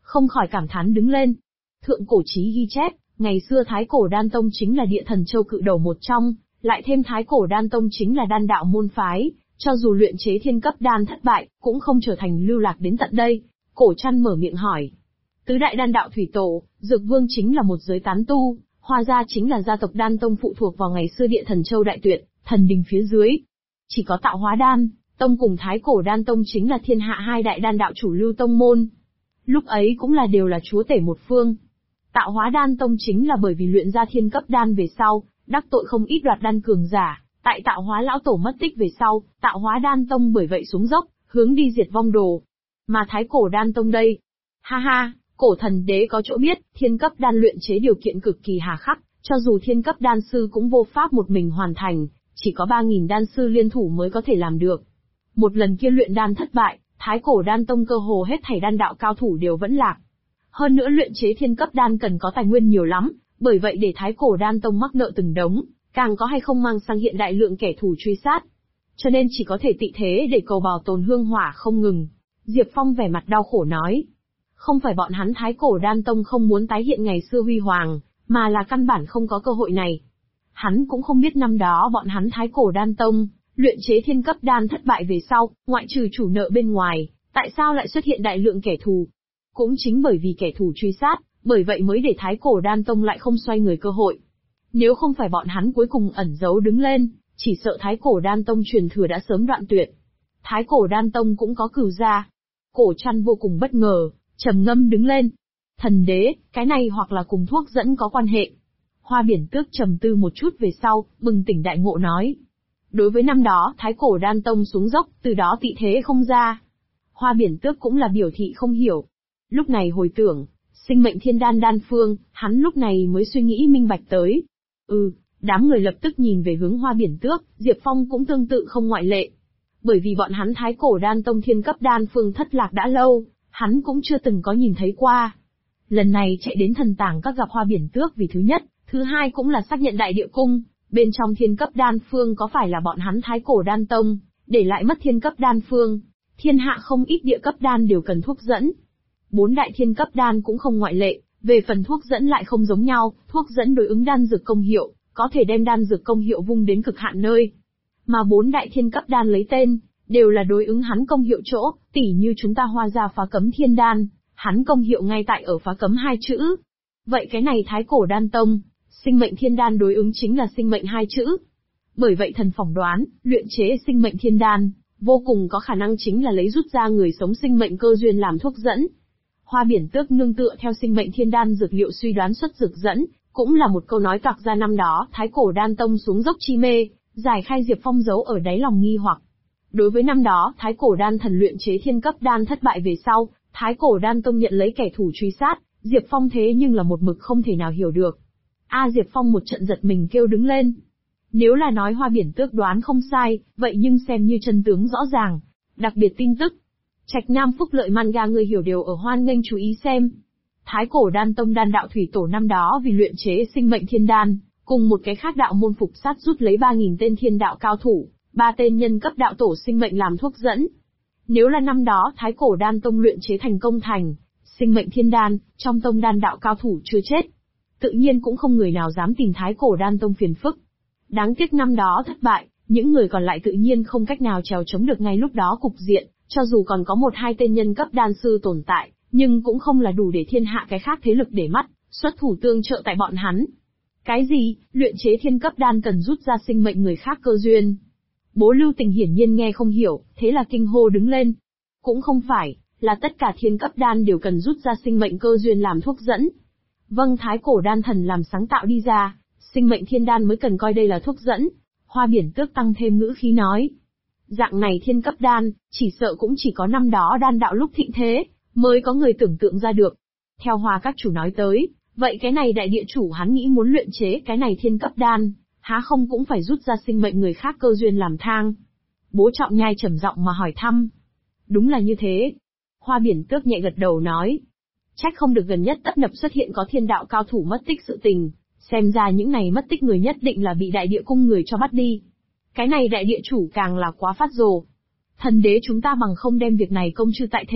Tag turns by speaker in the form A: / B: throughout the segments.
A: không khỏi cảm thán đứng lên. Thượng cổ chí ghi chép, ngày xưa Thái Cổ Đan Tông chính là địa thần châu cự đầu một trong, lại thêm Thái Cổ Đan Tông chính là đan đạo môn phái, cho dù luyện chế thiên cấp đan thất bại, cũng không trở thành lưu lạc đến tận đây. Cổ Trăn mở miệng hỏi. Tứ đại đan đạo thủy tổ, Dược Vương chính là một giới tán tu, Hoa gia chính là gia tộc Đan Tông phụ thuộc vào ngày xưa địa thần châu đại tuyệt, thần đình phía dưới. Chỉ có Tạo Hóa Đan Tông cùng Thái Cổ Đan Tông chính là thiên hạ hai đại đan đạo chủ lưu tông môn. Lúc ấy cũng là đều là chúa tể một phương. Tạo Hóa Đan Tông chính là bởi vì luyện ra thiên cấp đan về sau, đắc tội không ít đoạt đan cường giả, tại Tạo Hóa lão tổ mất tích về sau, Tạo Hóa Đan Tông bởi vậy xuống dốc, hướng đi diệt vong đồ. Mà Thái Cổ Đan Tông đây, ha ha, cổ thần đế có chỗ biết, thiên cấp đan luyện chế điều kiện cực kỳ hà khắc, cho dù thiên cấp đan sư cũng vô pháp một mình hoàn thành, chỉ có 3.000 đan sư liên thủ mới có thể làm được. Một lần kia luyện đan thất bại, Thái Cổ Đan Tông cơ hồ hết thảy đan đạo cao thủ đều vẫn lạc. Hơn nữa luyện chế thiên cấp đan cần có tài nguyên nhiều lắm, bởi vậy để Thái Cổ Đan Tông mắc nợ từng đống, càng có hay không mang sang hiện đại lượng kẻ thù truy sát. Cho nên chỉ có thể tị thế để cầu bảo tồn hương hỏa không ngừng. Diệp Phong vẻ mặt đau khổ nói. Không phải bọn hắn Thái Cổ Đan Tông không muốn tái hiện ngày xưa huy hoàng, mà là căn bản không có cơ hội này. Hắn cũng không biết năm đó bọn hắn Thái Cổ Đan Tông, luyện chế thiên cấp đan thất bại về sau, ngoại trừ chủ nợ bên ngoài, tại sao lại xuất hiện đại lượng kẻ thù. Cũng chính bởi vì kẻ thù truy sát, bởi vậy mới để Thái Cổ Đan Tông lại không xoay người cơ hội. Nếu không phải bọn hắn cuối cùng ẩn giấu đứng lên, chỉ sợ Thái Cổ Đan Tông truyền thừa đã sớm đoạn tuyệt. Thái Cổ Đan Tông cũng có cửu gia. Cổ Trăn vô cùng bất ngờ, trầm ngâm đứng lên. Thần đế, cái này hoặc là cùng thuốc dẫn có quan hệ. Hoa Biển Tước trầm tư một chút về sau, bừng tỉnh đại ngộ nói. Đối với năm đó, Thái Cổ Đan Tông xuống dốc, từ đó tị thế không ra. Hoa Biển Tước cũng là biểu thị không hiểu. Lúc này hồi tưởng, sinh mệnh thiên đan đan phương, hắn lúc này mới suy nghĩ minh bạch tới. Đám người lập tức nhìn về hướng Hoa Biển Tước, Diệp Phong cũng tương tự không ngoại lệ. Bởi vì bọn hắn Thái Cổ Đan Tông thiên cấp đan phương thất lạc đã lâu, hắn cũng chưa từng có nhìn thấy qua. Lần này chạy đến thần tàng các gặp Hoa Biển Tước vì thứ nhất, thứ hai cũng là xác nhận đại địa cung, bên trong thiên cấp đan phương có phải là bọn hắn Thái Cổ Đan Tông, để lại mất thiên cấp đan phương. Thiên hạ không ít địa cấp đan đều cần thuốc dẫn. 4 đại thiên cấp đan cũng không ngoại lệ, về phần thuốc dẫn lại không giống nhau, thuốc dẫn đối ứng đan dược công hiệu, có thể đem đan dược công hiệu vung đến cực hạn nơi. Mà 4 đại thiên cấp đan lấy tên, đều là đối ứng hắn công hiệu chỗ, tỉ như chúng ta Hoa gia phá cấm thiên đan, hắn công hiệu ngay tại ở phá cấm 2 chữ. Vậy cái này Thái Cổ Đan Tông, sinh mệnh thiên đan đối ứng chính là sinh mệnh 2 chữ. Bởi vậy thần phỏng đoán, luyện chế sinh mệnh thiên đan, vô cùng có khả năng chính là lấy rút ra người sống sinh mệnh cơ duyên làm thuốc dẫn. Hoa Biển Tước nương tựa theo sinh mệnh thiên đan dược liệu suy đoán xuất dược dẫn, cũng là một câu nói toạc ra năm đó Thái Cổ Đan Tông xuống dốc chi mê, giải khai Diệp Phong giấu ở đáy lòng nghi hoặc. Đối với năm đó Thái Cổ Đan thần luyện chế thiên cấp đan thất bại về sau, Thái Cổ Đan Tông nhận lấy kẻ thù truy sát, Diệp Phong thế nhưng là một mực không thể nào hiểu được. Diệp Phong một trận giật mình kêu đứng lên. Nếu là nói Hoa Biển Tước đoán không sai, vậy nhưng xem như chân tướng rõ ràng. Đặc biệt tin tức. Trạch Nam Phúc Lợi manga người hiểu đều ở hoan nghênh chú ý xem. Thái Cổ Đan Tông đan đạo thủy tổ năm đó vì luyện chế sinh mệnh thiên đan, cùng một cái khác đạo môn phục sát rút lấy 3.000 tên thiên đạo cao thủ, 3 tên nhân cấp đạo tổ sinh mệnh làm thuốc dẫn. Nếu là năm đó Thái Cổ Đan Tông luyện chế thành công thành sinh mệnh thiên đan, trong tông đan đạo cao thủ chưa chết, tự nhiên cũng không người nào dám tìm Thái Cổ Đan Tông phiền phức. Đáng tiếc năm đó thất bại, những người còn lại tự nhiên không cách nào trèo chống được ngay lúc đó cục diện, cho dù còn có 1-2 tên nhân cấp đan sư tồn tại, nhưng cũng không là đủ để thiên hạ cái khác thế lực để mắt, xuất thủ tương trợ tại bọn hắn. Cái gì, luyện chế thiên cấp đan cần rút ra sinh mệnh người khác cơ duyên? Bố Lưu Tình hiển nhiên nghe không hiểu, thế là kinh hô đứng lên. Cũng không phải, là tất cả thiên cấp đan đều cần rút ra sinh mệnh cơ duyên làm thuốc dẫn. Vâng, Thái Cổ Đan thần làm sáng tạo đi ra, sinh mệnh thiên đan mới cần coi đây là thuốc dẫn. Hoa Biển Tước tăng thêm ngữ khí nói. Dạng này thiên cấp đan, chỉ sợ cũng chỉ có năm đó đan đạo lúc thịnh thế, mới có người tưởng tượng ra được. Theo Hoa các chủ nói tới, vậy cái này đại địa chủ hắn nghĩ muốn luyện chế cái này thiên cấp đan, há không cũng phải rút ra sinh mệnh người khác cơ duyên làm thang. Bố Trọng Nhai trầm giọng mà hỏi thăm. Đúng là như thế. Hoa Biển Tước nhẹ gật đầu nói. Trách không được gần nhất tấp nập xuất hiện có thiên đạo cao thủ mất tích sự tình, xem ra những này mất tích người nhất định là bị đại địa cung người cho bắt đi. Cái này đại địa chủ càng là quá phát rồ. Thần đế chúng ta bằng không đem việc này công chư tại thế,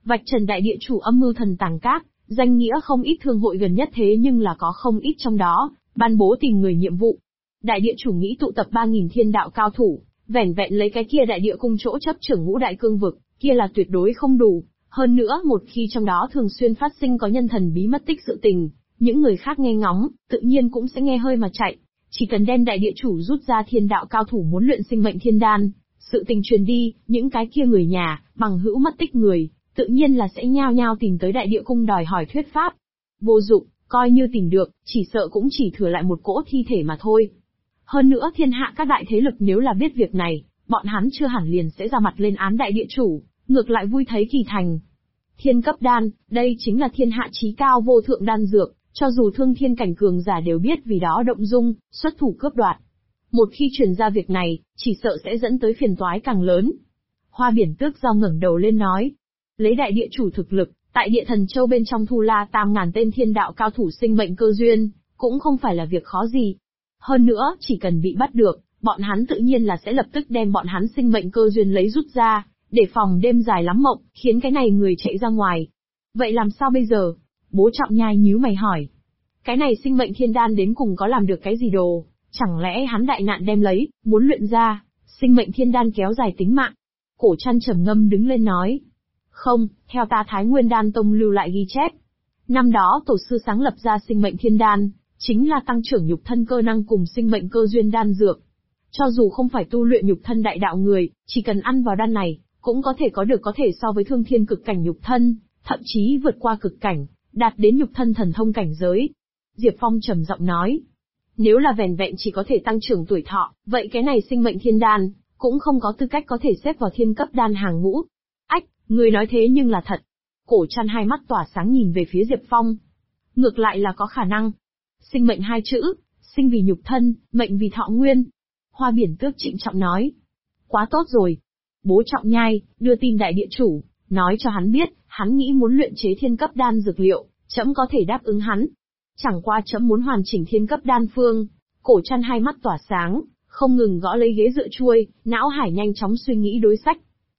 A: Vạch trần đại địa chủ âm mưu thần tàng các, danh nghĩa không ít thương hội gần nhất thế nhưng là có không ít trong đó, ban bố tìm người nhiệm vụ. Đại địa chủ nghĩ tụ tập 3.000 thiên đạo cao thủ, vẻn vẹn lấy cái kia đại địa cung chỗ chấp trưởng ngũ đại cương vực, kia là tuyệt đối không đủ. Hơn nữa một khi trong đó thường xuyên phát sinh có nhân thần bí mất tích sự tình, những người khác nghe ngóng, tự nhiên cũng sẽ nghe hơi mà chạy. Chỉ cần đem đại địa chủ rút ra thiên đạo cao thủ muốn luyện sinh mệnh thiên đan, sự tình truyền đi, những cái kia người nhà, bằng hữu mất tích người, tự nhiên là sẽ nhao nhao tìm tới đại địa cung đòi hỏi thuyết pháp. Vô dụng, coi như tìm được, chỉ sợ cũng chỉ thừa lại một cỗ thi thể mà thôi. Hơn nữa thiên hạ các đại thế lực nếu là biết việc này, bọn hắn chưa hẳn liền sẽ ra mặt lên án đại địa chủ, ngược lại vui thấy kỳ thành. Thiên cấp đan, đây chính là thiên hạ chí cao vô thượng đan dược, cho dù thương thiên cảnh cường giả đều biết vì đó động dung, xuất thủ cướp đoạt. Một khi truyền ra việc này, chỉ sợ sẽ dẫn tới phiền toái càng lớn. Hoa Biển Tước Giao ngẩng đầu lên nói, lấy đại địa chủ thực lực, tại địa thần châu bên trong thu la 8.000 tên thiên đạo cao thủ sinh mệnh cơ duyên, cũng không phải là việc khó gì. Hơn nữa, chỉ cần bị bắt được, bọn hắn tự nhiên là sẽ lập tức đem bọn hắn sinh mệnh cơ duyên lấy rút ra, để phòng đêm dài lắm mộng, khiến cái này người chạy ra ngoài. Vậy làm sao bây giờ? Bố Trọng Nhai nhíu mày hỏi. Cái này sinh mệnh thiên đan đến cùng có làm được cái gì đồ? Chẳng lẽ hắn đại nạn đem lấy, muốn luyện ra, sinh mệnh thiên đan kéo dài tính mạng? Cổ Trăn trầm ngâm đứng lên nói. Không, theo ta Thái Nguyên Đan Tông lưu lại ghi chép. Năm đó tổ sư sáng lập ra sinh mệnh thiên đan, chính là tăng trưởng nhục thân cơ năng cùng sinh mệnh cơ duyên đan dược. Cho dù không phải tu luyện nhục thân đại đạo người, chỉ cần ăn vào đan này, cũng có thể có thể so với thương thiên cực cảnh nhục thân, thậm chí vượt qua cực cảnh, đạt đến nhục thân thần thông cảnh giới. Diệp Phong trầm giọng nói, nếu là vẻn vẹn chỉ có thể tăng trưởng tuổi thọ, vậy cái này sinh mệnh thiên đan, cũng không có tư cách có thể xếp vào thiên cấp đan hàng ngũ. Ách, người nói thế nhưng là thật. Cổ Trăn hai mắt tỏa sáng nhìn về phía Diệp Phong. Ngược lại là có khả năng. Sinh mệnh hai chữ, sinh vì nhục thân, mệnh vì thọ nguyên. Hoa Biển Tước trịnh trọng nói. Quá tốt rồi. Bố Trọng Nhai, đưa tin đại địa chủ, nói cho hắn biết, hắn nghĩ muốn luyện chế thiên cấp đan dược liệu, trẫm có thể đáp ứng hắn. Chẳng qua trẫm muốn hoàn chỉnh thiên cấp đan phương. Cổ Trăn hai mắt tỏa sáng, không ngừng gõ lấy ghế dựa chuôi, não hải nhanh chóng suy nghĩ đối sách.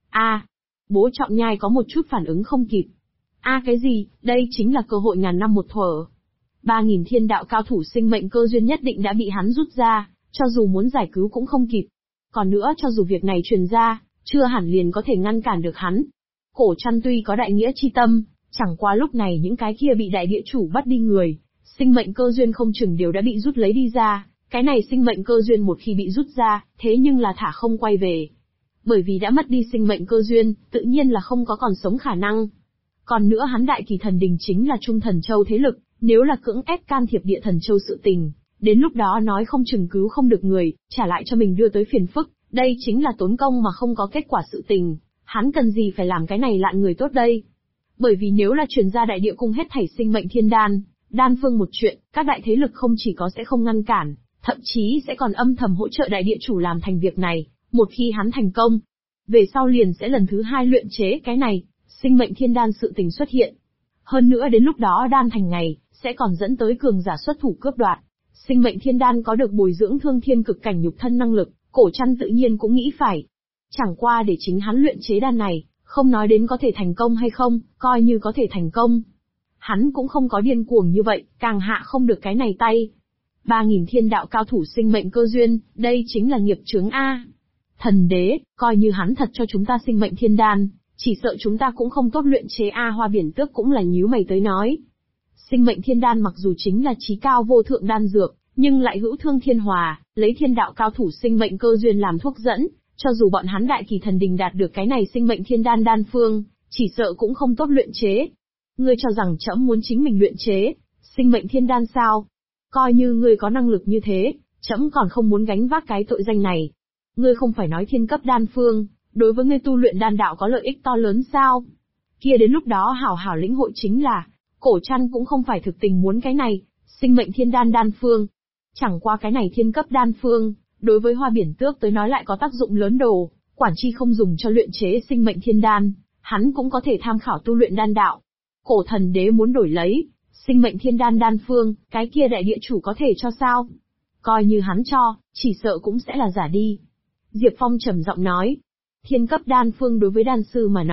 A: Bố Trọng Nhai có một chút phản ứng không kịp. Cái gì, đây chính là cơ hội ngàn năm một thuở. 3.000 thiên đạo cao thủ sinh mệnh cơ duyên nhất định đã bị hắn rút ra, cho dù muốn giải cứu cũng không kịp. Còn nữa cho dù việc này truyền ra, chưa hẳn liền có thể ngăn cản được hắn. Cổ Trăn tuy có đại nghĩa chi tâm, chẳng qua lúc này những cái kia bị đại địa chủ bắt đi người, sinh mệnh cơ duyên không chừng đều đã bị rút lấy đi ra, cái này sinh mệnh cơ duyên một khi bị rút ra, thế nhưng là thả không quay về. Bởi vì đã mất đi sinh mệnh cơ duyên, tự nhiên là không có còn sống khả năng. Còn nữa hắn Đại Kỳ Thần Đình chính là Trung Thần Châu thế lực, nếu là cưỡng ép can thiệp Địa Thần Châu sự tình, đến lúc đó nói không chừng cứu không được người, trả lại cho mình đưa tới phiền phức, đây chính là tốn công mà không có kết quả sự tình, hắn cần gì phải làm cái này lạn người tốt đây. Bởi vì nếu là truyền ra đại địa cung hết thảy sinh mệnh thiên đan, đan phương một chuyện, các đại thế lực không chỉ có sẽ không ngăn cản, thậm chí sẽ còn âm thầm hỗ trợ đại địa chủ làm thành việc này, một khi hắn thành công, về sau liền sẽ lần thứ hai luyện chế cái này, sinh mệnh thiên đan sự tình xuất hiện. Hơn nữa đến lúc đó đan thành ngày, sẽ còn dẫn tới cường giả xuất thủ cướp đoạt. Sinh mệnh thiên đan có được bồi dưỡng thương thiên cực cảnh nhục thân năng lực, Cổ Trăn tự nhiên cũng nghĩ phải. Chẳng qua để chính hắn luyện chế đan này, không nói đến có thể thành công hay không, coi như có thể thành công. Hắn cũng không có điên cuồng như vậy, càng hạ không được cái này tay. 3.000 thiên đạo cao thủ sinh mệnh cơ duyên, đây chính là nghiệp chướng A. Thần đế, coi như hắn thật cho chúng ta sinh mệnh thiên đan, chỉ sợ chúng ta cũng không tốt luyện chế A. Hoa Biển Tước cũng là nhíu mày tới nói. Sinh mệnh thiên đan mặc dù chính là chí cao vô thượng đan dược, nhưng lại hữu thương thiên hòa, lấy thiên đạo cao thủ sinh mệnh cơ duyên làm thuốc dẫn, cho dù bọn hắn Đại Kỳ Thần Đình đạt được cái này sinh mệnh thiên đan đan phương, chỉ sợ cũng không tốt luyện chế. Ngươi cho rằng trẫm muốn chính mình luyện chế sinh mệnh thiên đan sao? Coi như ngươi có năng lực như thế, trẫm còn không muốn gánh vác cái tội danh này. Ngươi không phải nói thiên cấp đan phương, đối với ngươi tu luyện đan đạo có lợi ích to lớn sao? Kia đến lúc đó hảo hảo lĩnh hội chính là, Cổ Trăn cũng không phải thực tình muốn cái này, sinh mệnh thiên đan đan phương. Chẳng qua cái này thiên cấp đan phương, đối với Hoa Biển Tước tới nói lại có tác dụng lớn đồ, quản chi không dùng cho luyện chế sinh mệnh thiên đan, hắn cũng có thể tham khảo tu luyện đan đạo. Cổ thần đế muốn đổi lấy, sinh mệnh thiên đan đan phương, cái kia đại địa chủ có thể cho sao? Coi như hắn cho, chỉ sợ cũng sẽ là giả đi. Diệp Phong trầm giọng nói, thiên cấp đan phương đối với đan sư mà nói,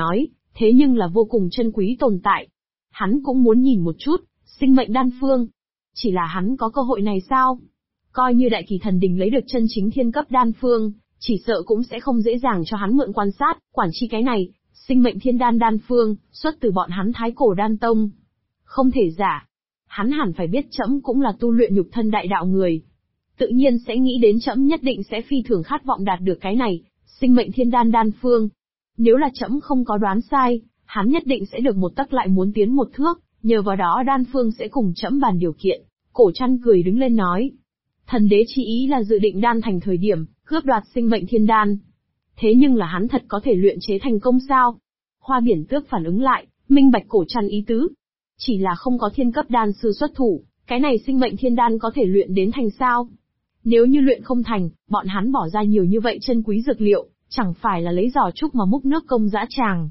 A: thế nhưng là vô cùng chân quý tồn tại. Hắn cũng muốn nhìn một chút, sinh mệnh đan phương. Chỉ là hắn có cơ hội này sao? Coi như Đại Kỳ Thần Đình lấy được chân chính thiên cấp đan phương, chỉ sợ cũng sẽ không dễ dàng cho hắn mượn quan sát, quản chi cái này, sinh mệnh thiên đan đan phương, xuất từ bọn hắn Thái Cổ Đan Tông. Không thể giả. Hắn hẳn phải biết trẫm cũng là tu luyện nhục thân đại đạo người. Tự nhiên sẽ nghĩ đến trẫm nhất định sẽ phi thường khát vọng đạt được cái này, sinh mệnh thiên đan đan phương. Nếu là trẫm không có đoán sai, hắn nhất định sẽ được một tấc lại muốn tiến một thước, nhờ vào đó đan phương sẽ cùng trẫm bàn điều kiện. Cổ Trăn cười đứng lên nói. Thần đế chi ý là dự định đan thành thời điểm, cướp đoạt sinh mệnh thiên đan. Thế nhưng là hắn thật có thể luyện chế thành công sao? Hoa Biển Tước phản ứng lại, minh bạch Cổ Trăn ý tứ. Chỉ là không có thiên cấp đan sư xuất thủ, cái này sinh mệnh thiên đan có thể luyện đến thành sao? Nếu như luyện không thành, bọn hắn bỏ ra nhiều như vậy chân quý dược liệu, chẳng phải là lấy giỏ trúc mà múc nước công dã tràng.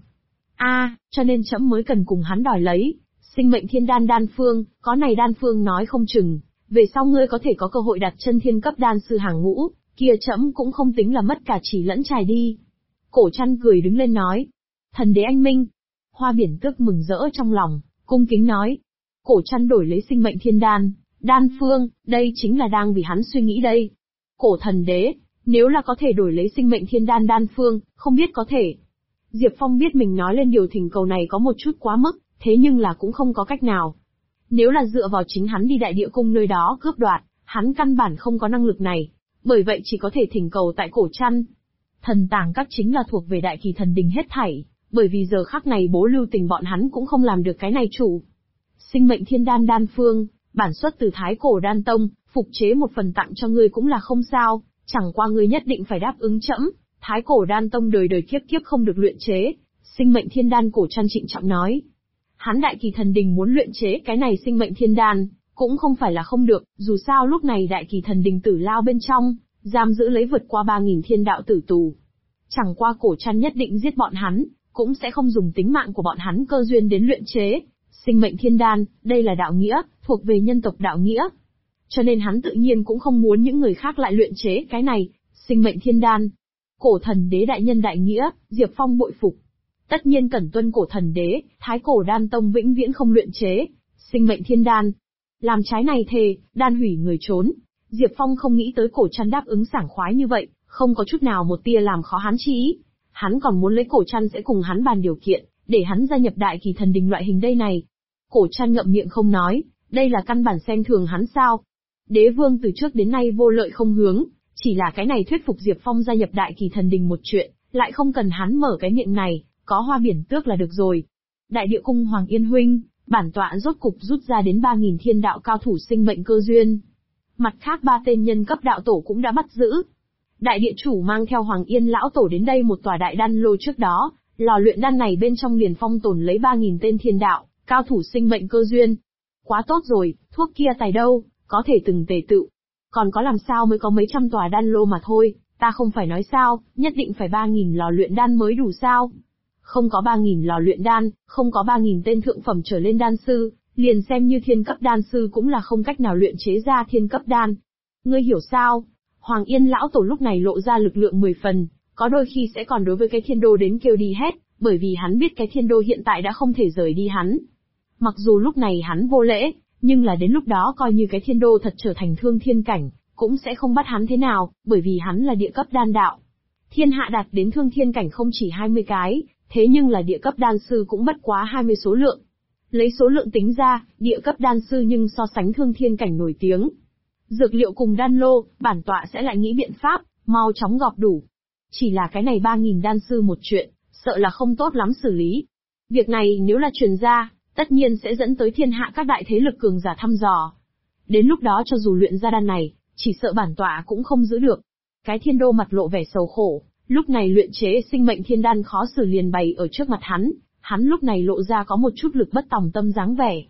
A: Cho nên trẫm mới cần cùng hắn đòi lấy, sinh mệnh thiên đan đan phương, có này đan phương nói không chừng, về sau ngươi có thể có cơ hội đặt chân thiên cấp đan sư hàng ngũ, kia trẫm cũng không tính là mất cả chỉ lẫn trài đi. Cổ Trăn cười đứng lên nói, thần đế anh minh. Hoa Biển Tước mừng rỡ trong lòng, cung kính nói, Cổ Trăn đổi lấy sinh mệnh thiên đan, đan phương, đây chính là đang vì hắn suy nghĩ đây. Cổ thần đế, nếu là có thể đổi lấy sinh mệnh thiên đan đan phương, không biết có thể. Diệp Phong biết mình nói lên điều thỉnh cầu này có một chút quá mức, thế nhưng là cũng không có cách nào. Nếu là dựa vào chính hắn đi Đại Địa Cung nơi đó cướp đoạt, hắn căn bản không có năng lực này, bởi vậy chỉ có thể thỉnh cầu tại Cổ Trăn. Thần tàng các chính là thuộc về Đại Kỳ Thần Đình hết thảy, bởi vì giờ khắc này Bố Lưu Tình bọn hắn cũng không làm được cái này chủ. Sinh mệnh thiên đan đan phương, bản xuất từ Thái Cổ Đan Tông, phục chế một phần tặng cho ngươi cũng là không sao, chẳng qua ngươi nhất định phải đáp ứng trẫm, Thái Cổ Đan Tông đời đời kiếp kiếp không được luyện chế. Sinh mệnh thiên đan Cổ Trăn trịnh trọng nói. Hắn Đại Kỳ Thần Đình muốn luyện chế cái này sinh mệnh thiên đan, cũng không phải là không được, dù sao lúc này Đại Kỳ Thần Đình tử lao bên trong, giam giữ lấy vượt qua 3.000 thiên đạo tử tù. Chẳng qua Cổ Trăn nhất định giết bọn hắn, cũng sẽ không dùng tính mạng của bọn hắn cơ duyên đến luyện chế. Sinh mệnh thiên đan, đây là đạo nghĩa, thuộc về nhân tộc đạo nghĩa. Cho nên hắn tự nhiên cũng không muốn những người khác lại luyện chế cái này, sinh mệnh thiên đan. Cổ thần đế đại nhân đại nghĩa, Diệp Phong bội phục. Tất nhiên cần tuân Cổ thần đế, Thái Cổ Đan Tông vĩnh viễn không luyện chế sinh mệnh thiên đan. Làm trái này thề, đan hủy người trốn. Diệp Phong không nghĩ tới Cổ Trăn đáp ứng sảng khoái như vậy, không có chút nào một tia làm khó hắn chi ý. Hắn còn muốn lấy Cổ Trăn sẽ cùng hắn bàn điều kiện, để hắn gia nhập Đại Kỳ Thần Đình loại hình đây này. Cổ Trăn ngậm miệng không nói, đây là căn bản xem thường hắn sao? Đế vương từ trước đến nay vô lợi không hướng, chỉ là cái này thuyết phục Diệp Phong gia nhập Đại Kỳ Thần Đình một chuyện, lại không cần hắn mở cái miệng này, có Hoa Biển Tước là được rồi. Đại Địa Cung Hoàng Yên huynh, bản tọa rốt cục rút ra đến 3.000 thiên đạo cao thủ sinh mệnh cơ duyên. Mặt khác 3 tên nhân cấp đạo tổ cũng đã bắt giữ. Đại địa chủ mang theo Hoàng Yên lão tổ đến đây một tòa đại đan lô trước đó, lò luyện đan này bên trong liền phong tồn lấy 3.000 tên thiên đạo, cao thủ sinh mệnh cơ duyên. Quá tốt rồi, thuốc kia tài đâu, có thể từng tề tự. Còn có làm sao mới có mấy trăm tòa đan lô mà thôi, ta không phải nói sao, nhất định phải 3.000 lò luyện đan mới đủ sao. Không có 3.000 lò luyện đan, không có 3.000 tên thượng phẩm trở lên đan sư, liền xem như thiên cấp đan sư cũng là không cách nào luyện chế ra thiên cấp đan. Ngươi hiểu sao? Hoàng Yên lão tổ lúc này lộ ra lực lượng 10 phần, có đôi khi sẽ còn đối với cái thiên đô đến kêu đi hết, bởi vì hắn biết cái thiên đô hiện tại đã không thể rời đi hắn. Mặc dù lúc này hắn vô lễ, nhưng là đến lúc đó coi như cái thiên đô thật trở thành thương thiên cảnh, cũng sẽ không bắt hắn thế nào, bởi vì hắn là địa cấp đan đạo. Thiên hạ đạt đến thương thiên cảnh không chỉ 20 cái, thế nhưng là địa cấp đan sư cũng bất quá 20 số lượng. Lấy số lượng tính ra, địa cấp đan sư nhưng so sánh thương thiên cảnh nổi tiếng. Dược liệu cùng đan lô, bản tọa sẽ lại nghĩ biện pháp, mau chóng gọp đủ. Chỉ là cái này 3.000 đan sư một chuyện, sợ là không tốt lắm xử lý. Việc này nếu là truyền ra, tất nhiên sẽ dẫn tới thiên hạ các đại thế lực cường giả thăm dò. Đến lúc đó cho dù luyện ra đan này, chỉ sợ bản tọa cũng không giữ được. Cái thiên đô mặt lộ vẻ sầu khổ, lúc này luyện chế sinh mệnh thiên đan khó xử liền bày ở trước mặt hắn lúc này lộ ra có một chút lực bất tòng tâm dáng vẻ.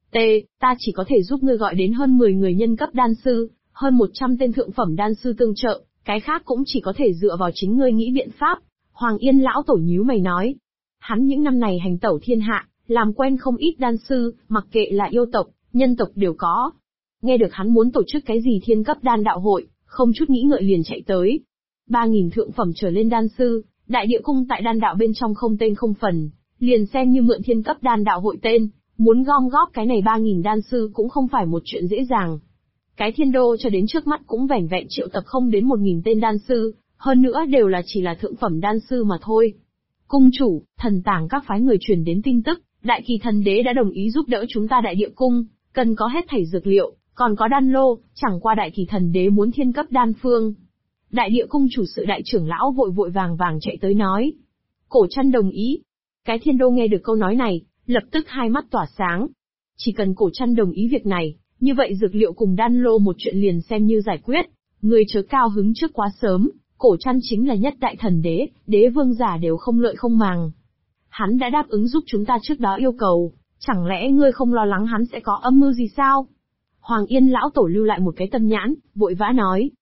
A: Ta chỉ có thể giúp ngươi gọi đến hơn 10 người nhân cấp đan sư, hơn 100 tên thượng phẩm đan sư tương trợ, cái khác cũng chỉ có thể dựa vào chính ngươi nghĩ biện pháp. Hoàng Yên lão tổ nhíu mày nói. Hắn những năm này hành tẩu thiên hạ, làm quen không ít đan sư, mặc kệ là yêu tộc, nhân tộc đều có. Nghe được hắn muốn tổ chức cái gì thiên cấp đan đạo hội, không chút nghĩ ngợi liền chạy tới. 3.000 thượng phẩm trở lên đan sư, đại địa cung tại đan đạo bên trong không tên không phần, Liền xem như mượn thiên cấp đan đạo hội tên, muốn gom góp cái này 3.000 đan sư cũng không phải một chuyện dễ dàng. Cái thiên đô cho đến trước mắt cũng vẻn vẹn triệu tập không đến 1.000 tên đan sư, hơn nữa đều là chỉ là thượng phẩm đan sư mà thôi. Cung chủ, thần tàng các phái người truyền đến tin tức, Đại Kỳ Thần Đế đã đồng ý giúp đỡ chúng ta Đại Địa Cung, cần có hết thảy dược liệu, còn có đan lô, chẳng qua Đại Kỳ Thần Đế muốn thiên cấp đan phương. Đại Địa Cung chủ sự đại trưởng lão vội vội vàng vàng chạy tới nói. Cổ Trăn đồng ý. Cái thiên đô nghe được câu nói này, lập tức hai mắt tỏa sáng. Chỉ cần Cổ Trăn đồng ý việc này, như vậy dược liệu cùng đan lô một chuyện liền xem như giải quyết. Người chớ cao hứng trước quá sớm, Cổ Trăn chính là nhất đại thần đế, đế vương giả đều không lợi không màng. Hắn đã đáp ứng giúp chúng ta trước đó yêu cầu, chẳng lẽ ngươi không lo lắng hắn sẽ có âm mưu gì sao? Hoàng Yên lão tổ lưu lại một cái tâm nhãn, vội vã nói.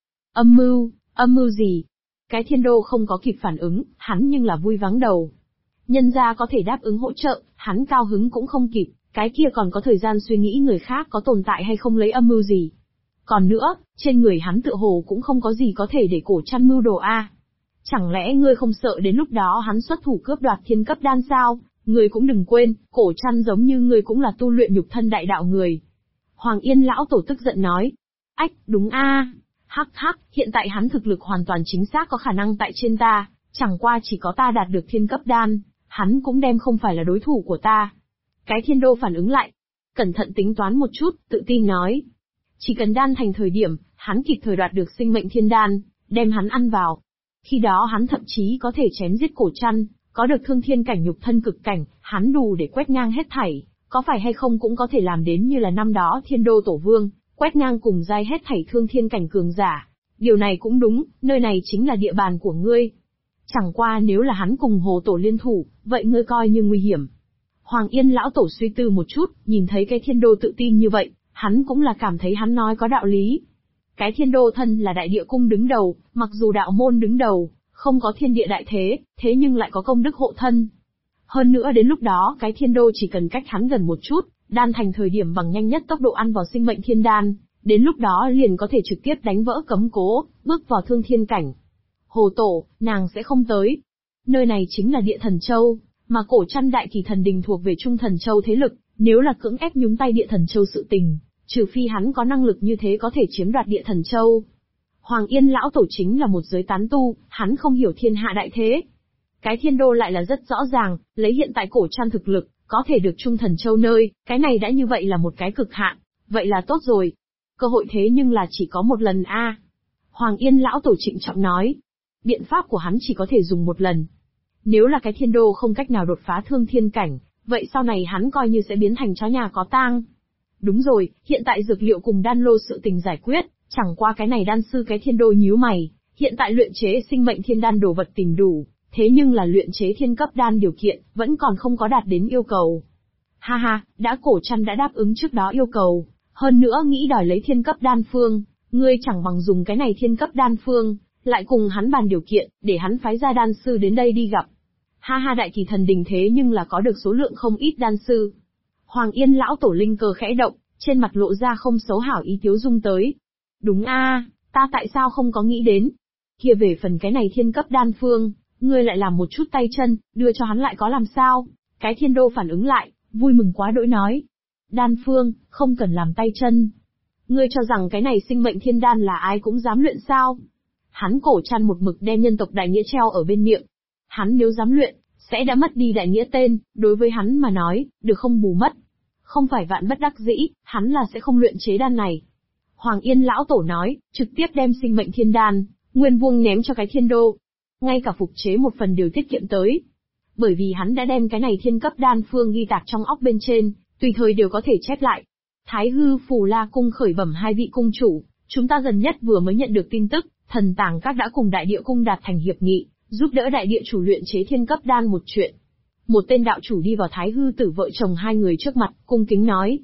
A: Âm mưu gì? Cái thiên đô không có kịp phản ứng, hắn nhưng là vui vắng đầu. Nhân gia có thể đáp ứng hỗ trợ, hắn cao hứng cũng không kịp, cái kia còn có thời gian suy nghĩ người khác có tồn tại hay không lấy âm mưu gì. Còn nữa, trên người hắn tựa hồ cũng không có gì có thể để Cổ Trăn mưu đồ a. Chẳng lẽ ngươi không sợ đến lúc đó hắn xuất thủ cướp đoạt thiên cấp đan sao? Ngươi cũng đừng quên, Cổ Trăn giống như ngươi cũng là tu luyện nhục thân đại đạo người. Hoàng Yên lão tổ tức giận nói. Ách, đúng a. Hắc hắc, hiện tại hắn thực lực hoàn toàn chính xác có khả năng tại trên ta, chẳng qua chỉ có ta đạt được thiên cấp đan, hắn cũng đem không phải là đối thủ của ta. Cái thiên đô phản ứng lại, cẩn thận tính toán một chút, tự tin nói. Chỉ cần đan thành thời điểm, hắn kịp thời đoạt được sinh mệnh thiên đan, đem hắn ăn vào. Khi đó hắn thậm chí có thể chém giết Cổ Trăn, có được thương thiên cảnh nhục thân cực cảnh, hắn đủ để quét ngang hết thảy, có phải hay không cũng có thể làm đến như là năm đó thiên đô tổ vương, quét ngang cùng giai hết thảy thương thiên cảnh cường giả. Điều này cũng đúng, nơi này chính là địa bàn của ngươi. Chẳng qua nếu là hắn cùng hồ tổ liên thủ, vậy ngươi coi như nguy hiểm. Hoàng Yên lão tổ suy tư một chút, nhìn thấy cái thiên đô tự tin như vậy, hắn cũng là cảm thấy hắn nói có đạo lý. Cái thiên đô thân là đại địa cung đứng đầu, mặc dù đạo môn đứng đầu, không có thiên địa đại thế, thế nhưng lại có công đức hộ thân. Hơn nữa đến lúc đó cái thiên đô chỉ cần cách hắn gần một chút, đan thành thời điểm bằng nhanh nhất tốc độ ăn vào sinh mệnh thiên đan, đến lúc đó liền có thể trực tiếp đánh vỡ cấm cố, bước vào thương thiên cảnh. Hồ tổ, nàng sẽ không tới. Nơi này chính là Địa Thần Châu, mà Cổ Trăn Đại Kỳ Thần Đình thuộc về Trung Thần Châu thế lực, nếu là cưỡng ép nhúng tay Địa Thần Châu sự tình, trừ phi hắn có năng lực như thế có thể chiếm đoạt Địa Thần Châu. Hoàng Yên lão tổ chính là một giới tán tu, hắn không hiểu thiên hạ đại thế. Cái thiên đô lại là rất rõ ràng, lấy hiện tại Cổ Trăn thực lực, có thể được Trung Thần Châu nơi, cái này đã như vậy là một cái cực hạn, vậy là tốt rồi. Cơ hội thế nhưng là chỉ có một lần a. Hoàng Yên lão tổ trịnh trọng nói. Biện pháp của hắn chỉ có thể dùng một lần. Nếu là cái thiên đô không cách nào đột phá thương thiên cảnh, vậy sau này hắn coi như sẽ biến thành chó nhà có tang. Đúng rồi, hiện tại dược liệu cùng đan lô sự tình giải quyết, chẳng qua cái này đan sư cái thiên đô nhíu mày, hiện tại luyện chế sinh mệnh thiên đan đồ vật tìm đủ, thế nhưng là luyện chế thiên cấp đan điều kiện, vẫn còn không có đạt đến yêu cầu. Ha ha, đã Cổ Trăn đã đáp ứng trước đó yêu cầu, hơn nữa nghĩ đòi lấy thiên cấp đan phương, ngươi chẳng bằng dùng cái này thiên cấp đan phương, lại cùng hắn bàn điều kiện, để hắn phái ra đan sư đến đây đi gặp. Ha ha, Đại Kỳ Thần Đình thế nhưng là có được số lượng không ít đan sư. Hoàng Yên lão tổ linh cơ khẽ động, trên mặt lộ ra không xấu hảo ý tiếu dung tới. Đúng a, ta tại sao không có nghĩ đến? Kia về phần cái này thiên cấp đan phương, ngươi lại làm một chút tay chân, đưa cho hắn lại có làm sao? Cái thiên đô phản ứng lại, vui mừng quá đỗi nói. Đan phương, không cần làm tay chân. Ngươi cho rằng cái này sinh mệnh thiên đan là ai cũng dám luyện sao? Hắn Cổ Trăn một mực đem nhân tộc đại nghĩa treo ở bên miệng. Hắn nếu dám luyện, sẽ đã mất đi đại nghĩa tên, đối với hắn mà nói, được không bù mất. Không phải vạn bất đắc dĩ, hắn là sẽ không luyện chế đan này. Hoàng Yên lão tổ nói, trực tiếp đem sinh mệnh thiên đan, nguyên vuông ném cho cái thiên đô. Ngay cả phục chế một phần đều tiết kiệm tới. Bởi vì hắn đã đem cái này thiên cấp đan phương ghi tạc trong óc bên trên, tùy thời đều có thể chép lại. Thái Hư Phù La Cung khởi bẩm hai vị cung chủ, chúng ta gần nhất vừa mới nhận được tin tức, thần tàng các đã cùng Đại Địa Cung đạt thành hiệp nghị, giúp đỡ đại địa chủ luyện chế thiên cấp đan một chuyện. Một tên đạo chủ đi vào Thái Hư Tử vợ chồng hai người trước mặt, cung kính nói.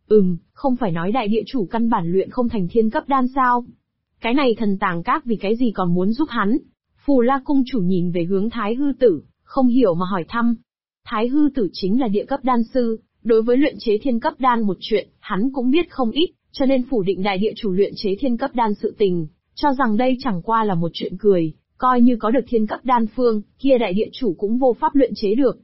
A: Không phải nói đại địa chủ căn bản luyện không thành thiên cấp đan sao? Cái này thần tàng các vì cái gì còn muốn giúp hắn? Phù La Cung chủ nhìn về hướng Thái Hư Tử, không hiểu mà hỏi thăm. Thái Hư Tử chính là địa cấp đan sư, đối với luyện chế thiên cấp đan một chuyện, hắn cũng biết không ít, cho nên phủ định đại địa chủ luyện chế thiên cấp đan sự tình, cho rằng đây chẳng qua là một chuyện cười, coi như có được thiên cấp đan phương, kia đại địa chủ cũng vô pháp luyện chế được.